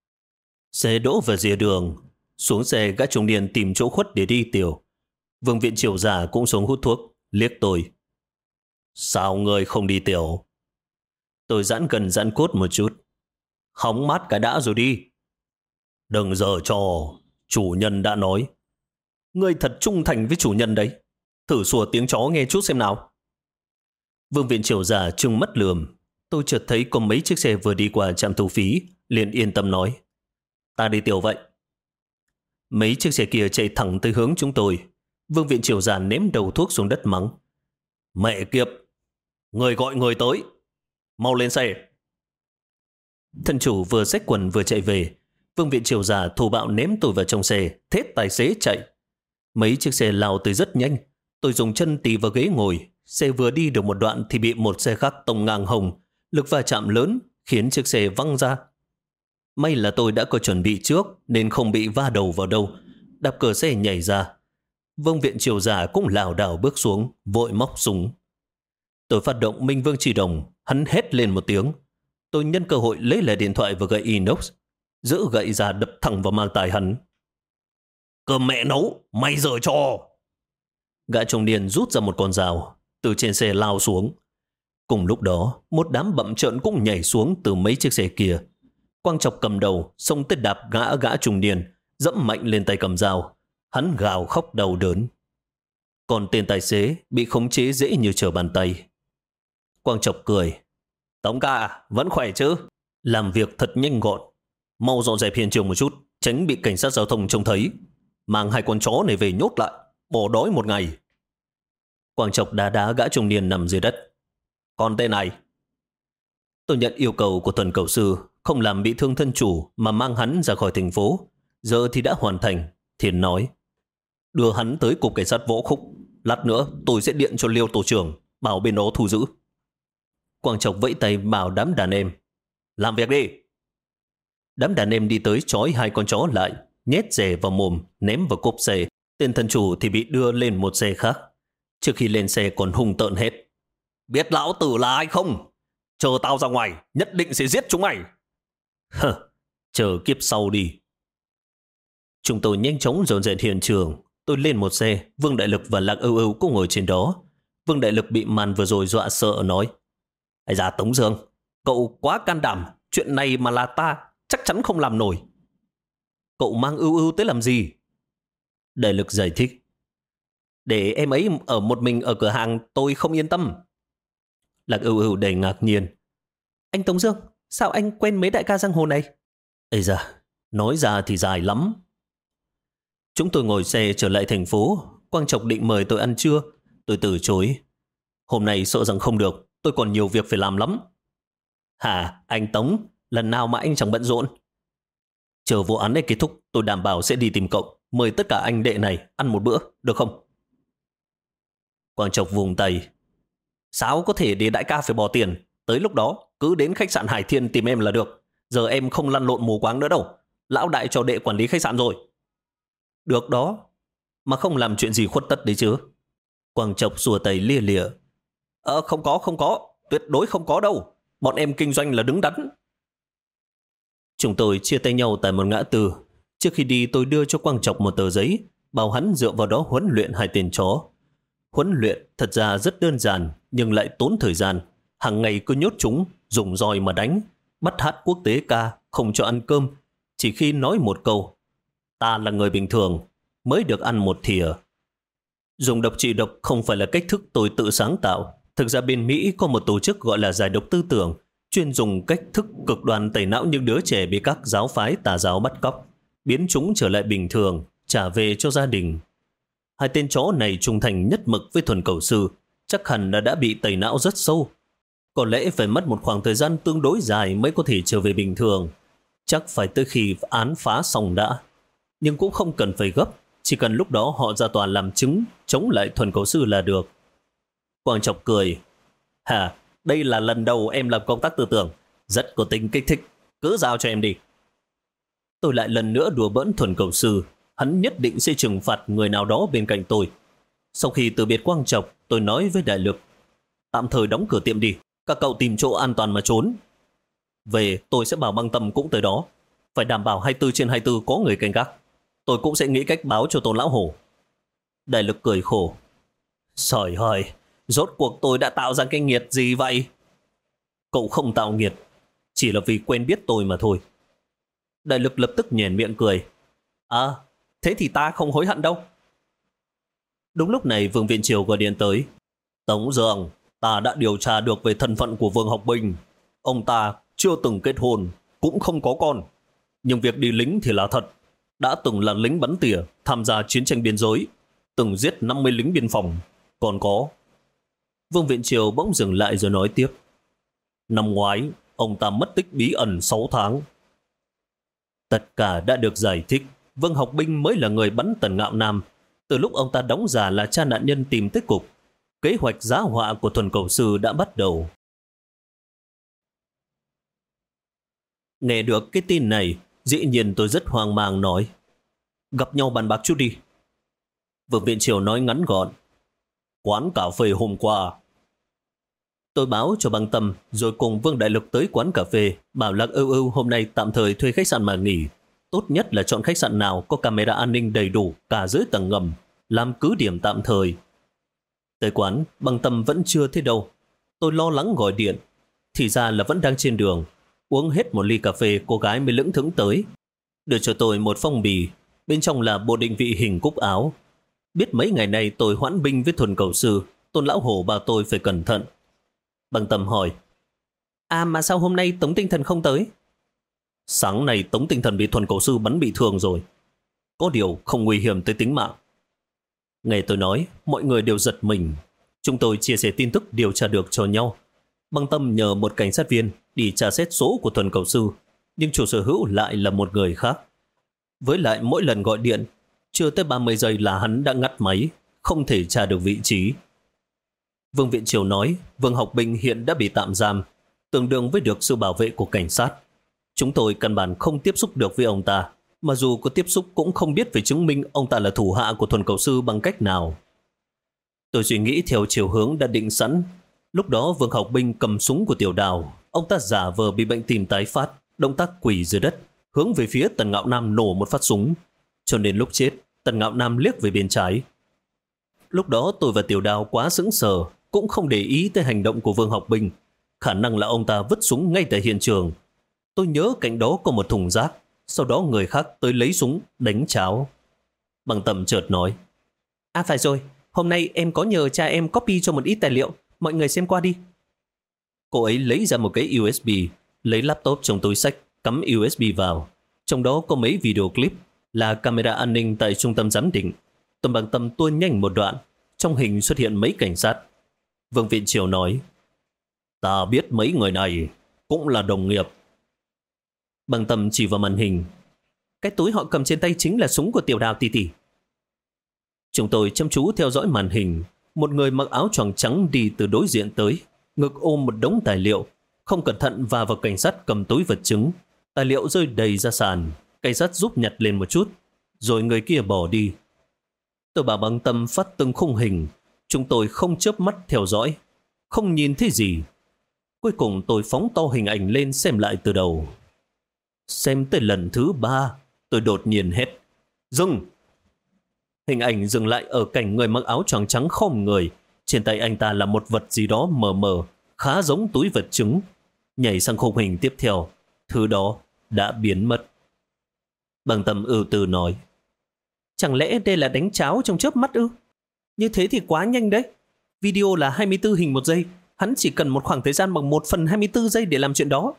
Xe đỗ vào rìa đường. Xuống xe gã trung niên tìm chỗ khuất để đi tiểu. Vương Viện Triều già cũng xuống hút thuốc. Liếc tôi. Sao người không đi tiểu? Tôi giãn gần giãn cốt một chút. Hóng mát cái đã rồi đi. Đừng giở trò. Chủ nhân đã nói. Ngươi thật trung thành với chủ nhân đấy. Thử sủa tiếng chó nghe chút xem nào. Vương Viện Triều già trừng mắt lườm. Tôi chợt thấy có mấy chiếc xe vừa đi qua trạm thu phí, liền yên tâm nói. Ta đi tiểu vậy. Mấy chiếc xe kia chạy thẳng tới hướng chúng tôi. Vương Viện Triều già ném đầu thuốc xuống đất mắng. Mẹ kiếp. Người gọi người tới. Mau lên xe. Thân chủ vừa xách quần vừa chạy về. Vương Viện Triều già thô bạo ném tôi vào trong xe, thét tài xế chạy. Mấy chiếc xe lao tới rất nhanh. Tôi dùng chân tì vào ghế ngồi. Xe vừa đi được một đoạn thì bị một xe khác tông ngang hông. Lực va chạm lớn khiến chiếc xe văng ra. May là tôi đã có chuẩn bị trước nên không bị va đầu vào đâu. Đạp cửa xe nhảy ra. Vương Viện Triều già cũng lảo đảo bước xuống, vội móc súng. Tôi phát động Minh Vương Chỉ Đồng, hắn hét lên một tiếng. Tôi nhân cơ hội lấy lại điện thoại và gậy inox, giữ gậy ra đập thẳng vào mang tai hắn. Cơm mẹ nấu, mày dở cho. Gã trung niên rút ra một con dao, từ trên xe lao xuống. Cùng lúc đó, một đám bậm trợn cũng nhảy xuống từ mấy chiếc xe kia. Quang Chọc cầm đầu, xông tới đạp ngã gã trung niên, dẫm mạnh lên tay cầm dao. Hắn gào khóc đau đớn. Còn tên tài xế bị khống chế dễ như trở bàn tay. Quang Chọc cười. Tống ca, vẫn khỏe chứ? Làm việc thật nhanh gọn. Mau dọn dẹp hiện trường một chút, tránh bị cảnh sát giao thông trông thấy. Mang hai con chó này về nhốt lại, bỏ đói một ngày. Quang Chọc đá đá gã trung niên nằm dưới đất. Còn tên này? Tôi nhận yêu cầu của Thuần Cẩu Sư, không làm bị thương thân chủ mà mang hắn ra khỏi thành phố. Giờ thì đã hoàn thành. Thiền nói. Đưa hắn tới cục cảnh sát Võ Khúc. Lát nữa tôi sẽ điện cho Liêu tổ trưởng, bảo bên đó thu giữ. Quang Chọc vẫy tay bảo đám đàn em. Làm việc đi. Đám đàn em đi tới trói hai con chó lại, nhét rẻ vào mồm, ném vào cốp xe. Tên thân chủ thì bị đưa lên một xe khác. Trước khi lên xe còn hung tợn hết. Biết lão tử là ai không? Chờ tao ra ngoài, nhất định sẽ giết chúng mày. Hờ, chờ kiếp sau đi. Chúng tôi nhanh chóng dọn dẹp hiện trường. Tôi lên một xe, Vương Đại Lực và Lạc Âu Âu cũng ngồi trên đó. Vương Đại Lực bị màn vừa rồi dọa sợ nói. Hãy ra Tống Dương, cậu quá can đảm, chuyện này mà là ta chắc chắn không làm nổi. Cậu mang Âu Âu tới làm gì? Đại Lực giải thích. Để em ấy ở một mình ở cửa hàng tôi không yên tâm. Lạc Âu Âu đầy ngạc nhiên. Anh Tống Dương, sao anh quen mấy đại ca giang hồ này? Ây da, nói ra thì dài lắm. Chúng tôi ngồi xe trở lại thành phố. Quang Chọc định mời tôi ăn trưa. Tôi từ chối. Hôm nay sợ rằng không được, tôi còn nhiều việc phải làm lắm. Hả, anh Tống, lần nào mà anh chẳng bận rộn? Chờ vụ án này kết thúc, tôi đảm bảo sẽ đi tìm cậu, mời tất cả anh đệ này ăn một bữa, được không? Quang Chọc vùng tay. Sao có thể để đại ca phải bỏ tiền? Tới lúc đó, cứ đến khách sạn Hải Thiên tìm em là được. Giờ em không lăn lộn mù quáng nữa đâu. Lão đại cho đệ quản lý khách sạn rồi. Được đó, mà không làm chuyện gì khuất tất đấy chứ. Quang Chọc xua tay lia lịa. Không có, tuyệt đối không có đâu. Bọn em kinh doanh là đứng đắn. Chúng tôi chia tay nhau tại một ngã tư. Trước khi đi tôi đưa cho Quang Chọc một tờ giấy, bảo hắn dựa vào đó huấn luyện hai tên chó. Huấn luyện thật ra rất đơn giản, nhưng lại tốn thời gian. Hàng ngày cứ nhốt chúng, dùng roi mà đánh, bắt hát quốc tế ca, không cho ăn cơm. Chỉ khi nói một câu, ta là người bình thường, mới được ăn một thìa. Dùng độc trị độc không phải là cách thức tôi tự sáng tạo. Thực ra bên Mỹ có một tổ chức gọi là giải độc tư tưởng, chuyên dùng cách thức cực đoan tẩy não những đứa trẻ bị các giáo phái tà giáo bắt cóc, biến chúng trở lại bình thường, trả về cho gia đình. Hai tên chó này trung thành nhất mực với Thuần Cẩu Sư, chắc hẳn đã bị tẩy não rất sâu. Có lẽ phải mất một khoảng thời gian tương đối dài mới có thể trở về bình thường. Chắc phải tới khi án phá xong đã. Nhưng cũng không cần phải gấp, chỉ cần lúc đó họ ra tòa làm chứng chống lại Thuần Cẩu Sư là được. Quang Chọc cười. Hả, đây là lần đầu em làm công tác tư tưởng, rất có tính kích thích, cứ giao cho em đi. Tôi lại lần nữa đùa bỡn Thuần Cẩu Sư, hắn nhất định sẽ trừng phạt người nào đó bên cạnh tôi. Sau khi từ biệt Quang Chọc, tôi nói với Đại Lực. Tạm thời đóng cửa tiệm đi, các cậu tìm chỗ an toàn mà trốn. Về tôi sẽ bảo Băng Tâm cũng tới đó, phải đảm bảo 24/24 có người canh gác. Tôi cũng sẽ nghĩ cách báo cho Tôn Lão Hổ. Đại Lực cười khổ. Trời ơi, rốt cuộc tôi đã tạo ra cái nghiệt gì vậy? Cậu không tạo nghiệt, chỉ là vì quen biết tôi mà thôi. Đại Lực lập tức nhoẻn miệng cười. Thế thì ta không hối hận đâu. Đúng lúc này Vương Viện Triều gọi điện tới. Tống Dương, ta đã điều tra được về thân phận của Vương Học Bình. Ông ta chưa từng kết hôn, cũng không có con. Nhưng việc đi lính thì là thật. Đã từng là lính bắn tỉa, tham gia chiến tranh biên giới, từng giết 50 lính biên phòng. Còn có... Vương Viện Triều bỗng dừng lại rồi nói tiếp. Năm ngoái, ông ta mất tích bí ẩn 6 tháng. Tất cả đã được giải thích. Vương Học Binh mới là người bắn Tần Ngạo Nam. Từ lúc ông ta đóng giả là cha nạn nhân tìm tới cục, kế hoạch giá họa của Thuần Cầu Sư đã bắt đầu. Nghe được cái tin này, dĩ nhiên tôi rất hoang mang nói, gặp nhau bàn bạc chút đi. Vương Viện Triều nói ngắn gọn, quán cà phê hôm qua. Tôi báo cho Băng Tâm, rồi cùng Vương Đại Lực tới quán cà phê, bảo Lạc Ưu Ưu hôm nay tạm thời thuê khách sạn mà nghỉ. Tốt nhất là chọn khách sạn nào có camera an ninh đầy đủ cả dưới tầng ngầm, làm cứ điểm tạm thời. Tới quán, Băng Tâm vẫn chưa thấy đâu. Tôi lo lắng gọi điện, thì ra là vẫn đang trên đường. Uống hết một ly cà phê, cô gái mới lững thững tới, đưa cho tôi một phong bì, bên trong là bộ định vị hình cúc áo. Biết mấy ngày nay tôi hoãn binh với Thuần Cầu Sư, Tôn Lão Hổ bảo tôi phải cẩn thận. Băng Tâm hỏi, mà sao hôm nay Tống Tinh Thần không tới? Sáng nay Tống Tinh Thần bị Thuần Cầu Sư bắn bị thương rồi, có điều không nguy hiểm tới tính mạng. Nghe tôi nói, mọi người đều giật mình. Chúng tôi chia sẻ tin tức điều tra được cho nhau. Băng Tâm nhờ một cảnh sát viên đi tra xét số của Thuần Cầu Sư, nhưng chủ sở hữu lại là một người khác. Với lại mỗi lần gọi điện, chưa tới 30 giây là hắn đã ngắt máy, không thể tra được vị trí. Vương Viện Triều nói, Vương Học Binh hiện đã bị tạm giam, tương đương với được sự bảo vệ của cảnh sát. Chúng tôi căn bản không tiếp xúc được với ông ta, mà dù có tiếp xúc cũng không biết phải chứng minh ông ta là thủ hạ của Thuần Cầu Sư bằng cách nào. Tôi suy nghĩ theo chiều hướng đã định sẵn. Lúc đó Vương Học Binh cầm súng của Tiểu Đào, ông ta giả vờ bị bệnh tim tái phát, động tác quỳ dưới đất, hướng về phía Tần Ngạo Nam nổ một phát súng. Cho nên lúc chết, Tần Ngạo Nam liếc về bên trái. Lúc đó tôi và Tiểu Đào quá sững sờ, cũng không để ý tới hành động của Vương Học Binh. Khả năng là ông ta vứt súng ngay tại hiện trường. Tôi nhớ cạnh đó có một thùng rác, sau đó người khác tới lấy súng, đánh cháo. Băng Tâm chợt nói, phải rồi, hôm nay em có nhờ cha em copy cho một ít tài liệu, mọi người xem qua đi. Cô ấy lấy ra một cái USB, lấy laptop trong túi xách, cắm USB vào. Trong đó có mấy video clip là camera an ninh tại trung tâm giám định. Tôi Băng Tâm tua nhanh một đoạn, trong hình xuất hiện mấy cảnh sát. Vương Viện Triều nói, ta biết mấy người này, cũng là đồng nghiệp. Băng Tâm chỉ vào màn hình, cái túi họ cầm trên tay chính là súng của Tiểu Đào tỷ tỷ. Chúng tôi chăm chú theo dõi màn hình. Một người mặc áo choàng trắng đi từ đối diện tới, ngực ôm một đống tài liệu, không cẩn thận va vào cảnh sát cầm túi vật chứng. Tài liệu rơi đầy ra sàn, cảnh sát giúp nhặt lên một chút, rồi người kia bỏ đi. Tôi bảo Băng Tâm phát từng khung hình. Chúng tôi không chớp mắt theo dõi, không nhìn thấy gì. Cuối cùng tôi phóng to hình ảnh lên xem lại từ đầu. Xem tới lần thứ 3, tôi đột nhiên hét, dừng! Hình ảnh dừng lại ở cảnh người mặc áo choàng trắng khom người. Trên tay anh ta là một vật gì đó mờ mờ, khá giống túi vật chứng. Nhảy sang khung hình tiếp theo, thứ đó đã biến mất. Băng Tâm ưu tư nói, chẳng lẽ đây là đánh cháo trong chớp mắt ư? Như thế thì quá nhanh đấy. Video là 24 hình một giây, hắn chỉ cần một khoảng thời gian bằng 1/24 giây để làm chuyện đó.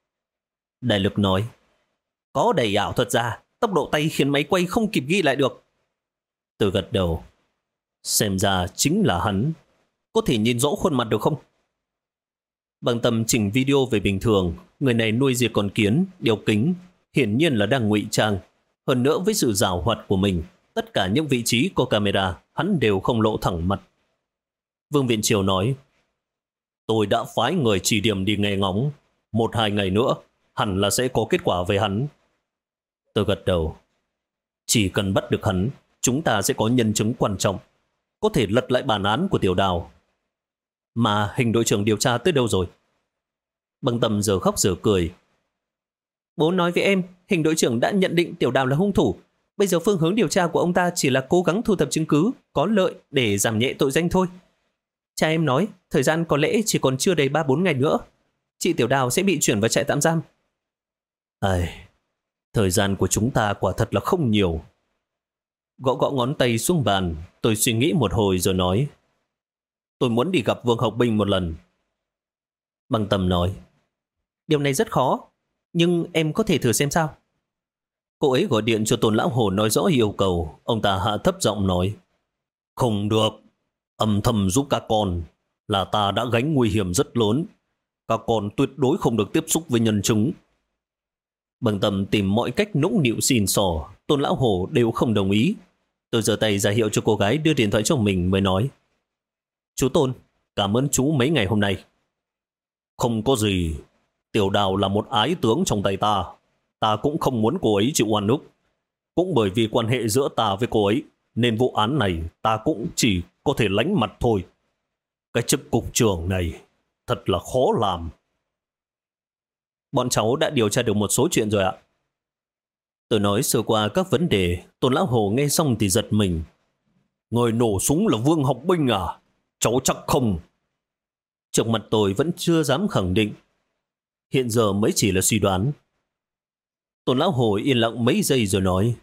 Đại Lực nói, có đầy ảo thuật ra, tốc độ tay khiến máy quay không kịp ghi lại được. Tôi gật đầu, xem ra chính là hắn. Có thể nhìn rõ khuôn mặt được không? Băng Tâm chỉnh video về bình thường. Người này nuôi diệt con kiến, đeo kính, hiển nhiên là đang ngụy trang. Hơn nữa với sự giảo hoạt của mình, tất cả những vị trí có camera hắn đều không lộ thẳng mặt. Vương Viện Triều nói, tôi đã phái người chỉ điểm đi nghe ngóng, 1-2 ngày nữa hẳn là sẽ có kết quả về hắn. Tôi gật đầu, chỉ cần bắt được hắn, chúng ta sẽ có nhân chứng quan trọng, có thể lật lại bản án của Tiểu Đào. Mà hình đội trưởng điều tra tới đâu rồi? Băng Tâm giờ khóc giờ cười. Bố nói với em, hình đội trưởng đã nhận định Tiểu Đào là hung thủ. Bây giờ phương hướng điều tra của ông ta chỉ là cố gắng thu thập chứng cứ có lợi để giảm nhẹ tội danh thôi. Cha em nói, thời gian có lẽ chỉ còn chưa đầy 3-4 ngày nữa, chị Tiểu Đào sẽ bị chuyển vào trại tạm giam. Thời gian của chúng ta quả thật là không nhiều. Gõ gõ ngón tay xuống bàn, tôi suy nghĩ một hồi rồi nói, tôi muốn đi gặp Vương Học Binh một lần. Băng Tâm nói, điều này rất khó, nhưng em có thể thử xem sao. Cô ấy gọi điện cho Tôn Lão Hồ nói rõ yêu cầu. Ông ta hạ thấp giọng nói, không được, âm thầm giúp các con, là ta đã gánh nguy hiểm rất lớn. Các con tuyệt đối không được tiếp xúc với nhân chứng. Bằng tâm tìm mọi cách nũng nịu xin xỏ, Tôn lão hổ đều không đồng ý. Tôi giơ tay ra hiệu cho cô gái đưa điện thoại cho mình mới nói: Chú Tôn, cảm ơn chú mấy ngày hôm nay. Không có gì, Tiểu Đào là một ái tướng trong tay ta. Ta cũng không muốn cô ấy chịu oan ức. Cũng bởi vì quan hệ giữa ta với cô ấy, nên vụ án này ta cũng chỉ có thể lánh mặt thôi. Cái chức cục trưởng này thật là khó làm. Bọn cháu đã điều tra được một số chuyện rồi ạ. Tôi nói sơ qua các vấn đề. Tôn lão hồ nghe xong thì giật mình. Người nổ súng là Vương Học Binh à? Cháu chắc không. Trước mặt tôi vẫn chưa dám khẳng định. Hiện giờ mới chỉ là suy đoán. Tôn lão hồ yên lặng mấy giây rồi nói: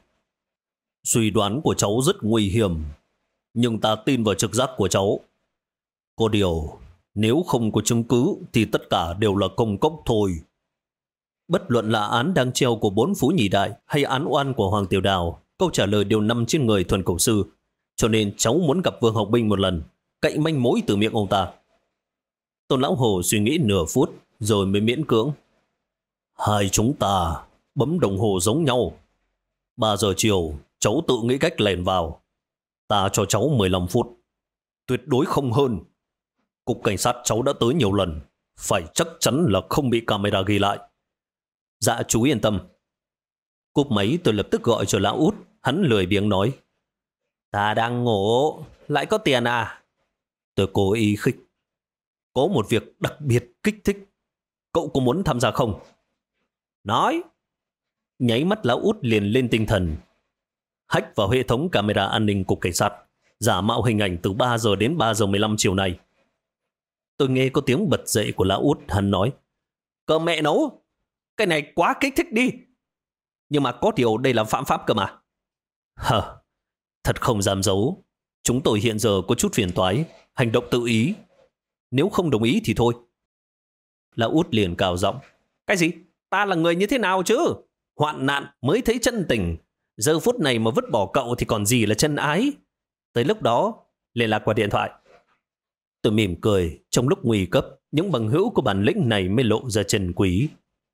Suy đoán của cháu rất nguy hiểm, nhưng ta tin vào trực giác của cháu. Có điều, nếu không có chứng cứ thì tất cả đều là công cốc thôi. Bất luận là án đang treo của 4 Phú Nhì Đại hay án oan của Hoàng Tiểu Đào, câu trả lời đều nằm trên người Thuần Cổ Sư. Cho nên cháu muốn gặp Vương Học Binh một lần, cậy manh mối từ miệng ông ta. Tôn lão hồ suy nghĩ nửa phút rồi mới miễn cưỡng: Hai chúng ta bấm đồng hồ giống nhau. 3 giờ chiều cháu tự nghĩ cách lẻn vào. Ta cho cháu 15 phút, tuyệt đối không hơn. Cục cảnh sát cháu đã tới nhiều lần, phải chắc chắn là không bị camera ghi lại. Dạ chú yên tâm. Cúp máy tôi lập tức gọi cho lão út. Hắn lười biếng nói: Ta đang ngủ, lại có tiền à? Tôi cố ý khích: Có một việc đặc biệt kích thích, cậu có muốn tham gia không? Nói. Nháy mắt lão út liền lên tinh thần. Hack vào hệ thống camera an ninh cục cảnh sát, giả mạo hình ảnh từ 3 giờ đến 3 giờ 15 chiều nay. Tôi nghe có tiếng bật dậy của lão út. Hắn nói: Cơ mẹ nấu, cái này quá kích thích đi. Nhưng mà có điều đây là phạm pháp cơ mà. Hờ, thật không dám giấu. Chúng tôi hiện giờ có chút phiền toái, hành động tự ý. Nếu không đồng ý thì thôi. Lão út liền cào giọng: Cái gì? Ta là người như thế nào chứ? Hoạn nạn mới thấy chân tình. Giờ phút này mà vứt bỏ cậu thì còn gì là chân ái. Tới lúc đó liên lạc qua điện thoại. Tôi mỉm cười. Trong lúc nguy cấp, những bằng hữu của bản lĩnh này mới lộ ra trân quý.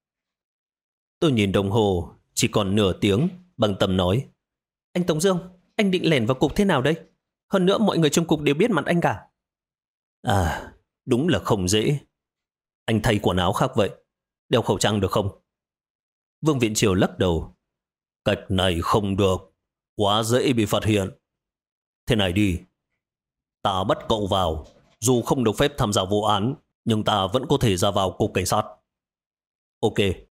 Tôi nhìn đồng hồ, chỉ còn nửa tiếng. Bằng Tâm nói: Anh Tống Dương, anh định lẻn vào cục thế nào đây? Hơn nữa mọi người trong cục đều biết mặt anh cả. À, đúng là không dễ. Anh thay quần áo khác vậy. Đeo khẩu trang được không? Vương Viện Triều lắc đầu: Cách này không được, quá dễ bị phát hiện. Thế này đi, ta bắt cậu vào. Dù không được phép tham gia vụ án, nhưng ta vẫn có thể ra vào cục cảnh sát. Ok.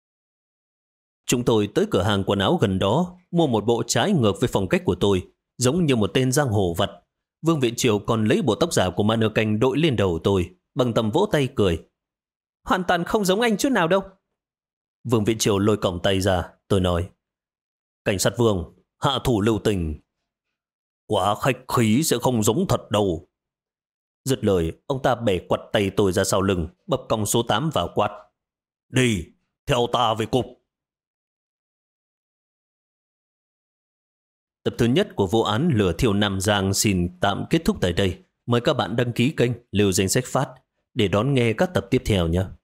Chúng tôi tới cửa hàng quần áo gần đó, mua một bộ trái ngược với phong cách của tôi, giống như một tên giang hồ vật. Vương Viện Triều còn lấy bộ tóc giả của mannequin đội lên đầu tôi. Bằng Tầm vỗ tay cười: Hoàn toàn không giống anh chút nào đâu. Vương Viện Triều lôi còng tay ra. Tôi nói: Cảnh sát Vương, hạ thủ lưu tình. Quá khách khí sẽ không giống thật đâu. Dứt lời, ông ta bẻ quặt tay tôi ra sau lưng, bập còng số 8 vào quát: Đi, theo ta về cục. Tập thứ nhất của vụ án lửa thiêu Nam Giang xin tạm kết thúc tại đây. Mời các bạn đăng ký kênh, lưu danh sách phát để đón nghe các tập tiếp theo nhé.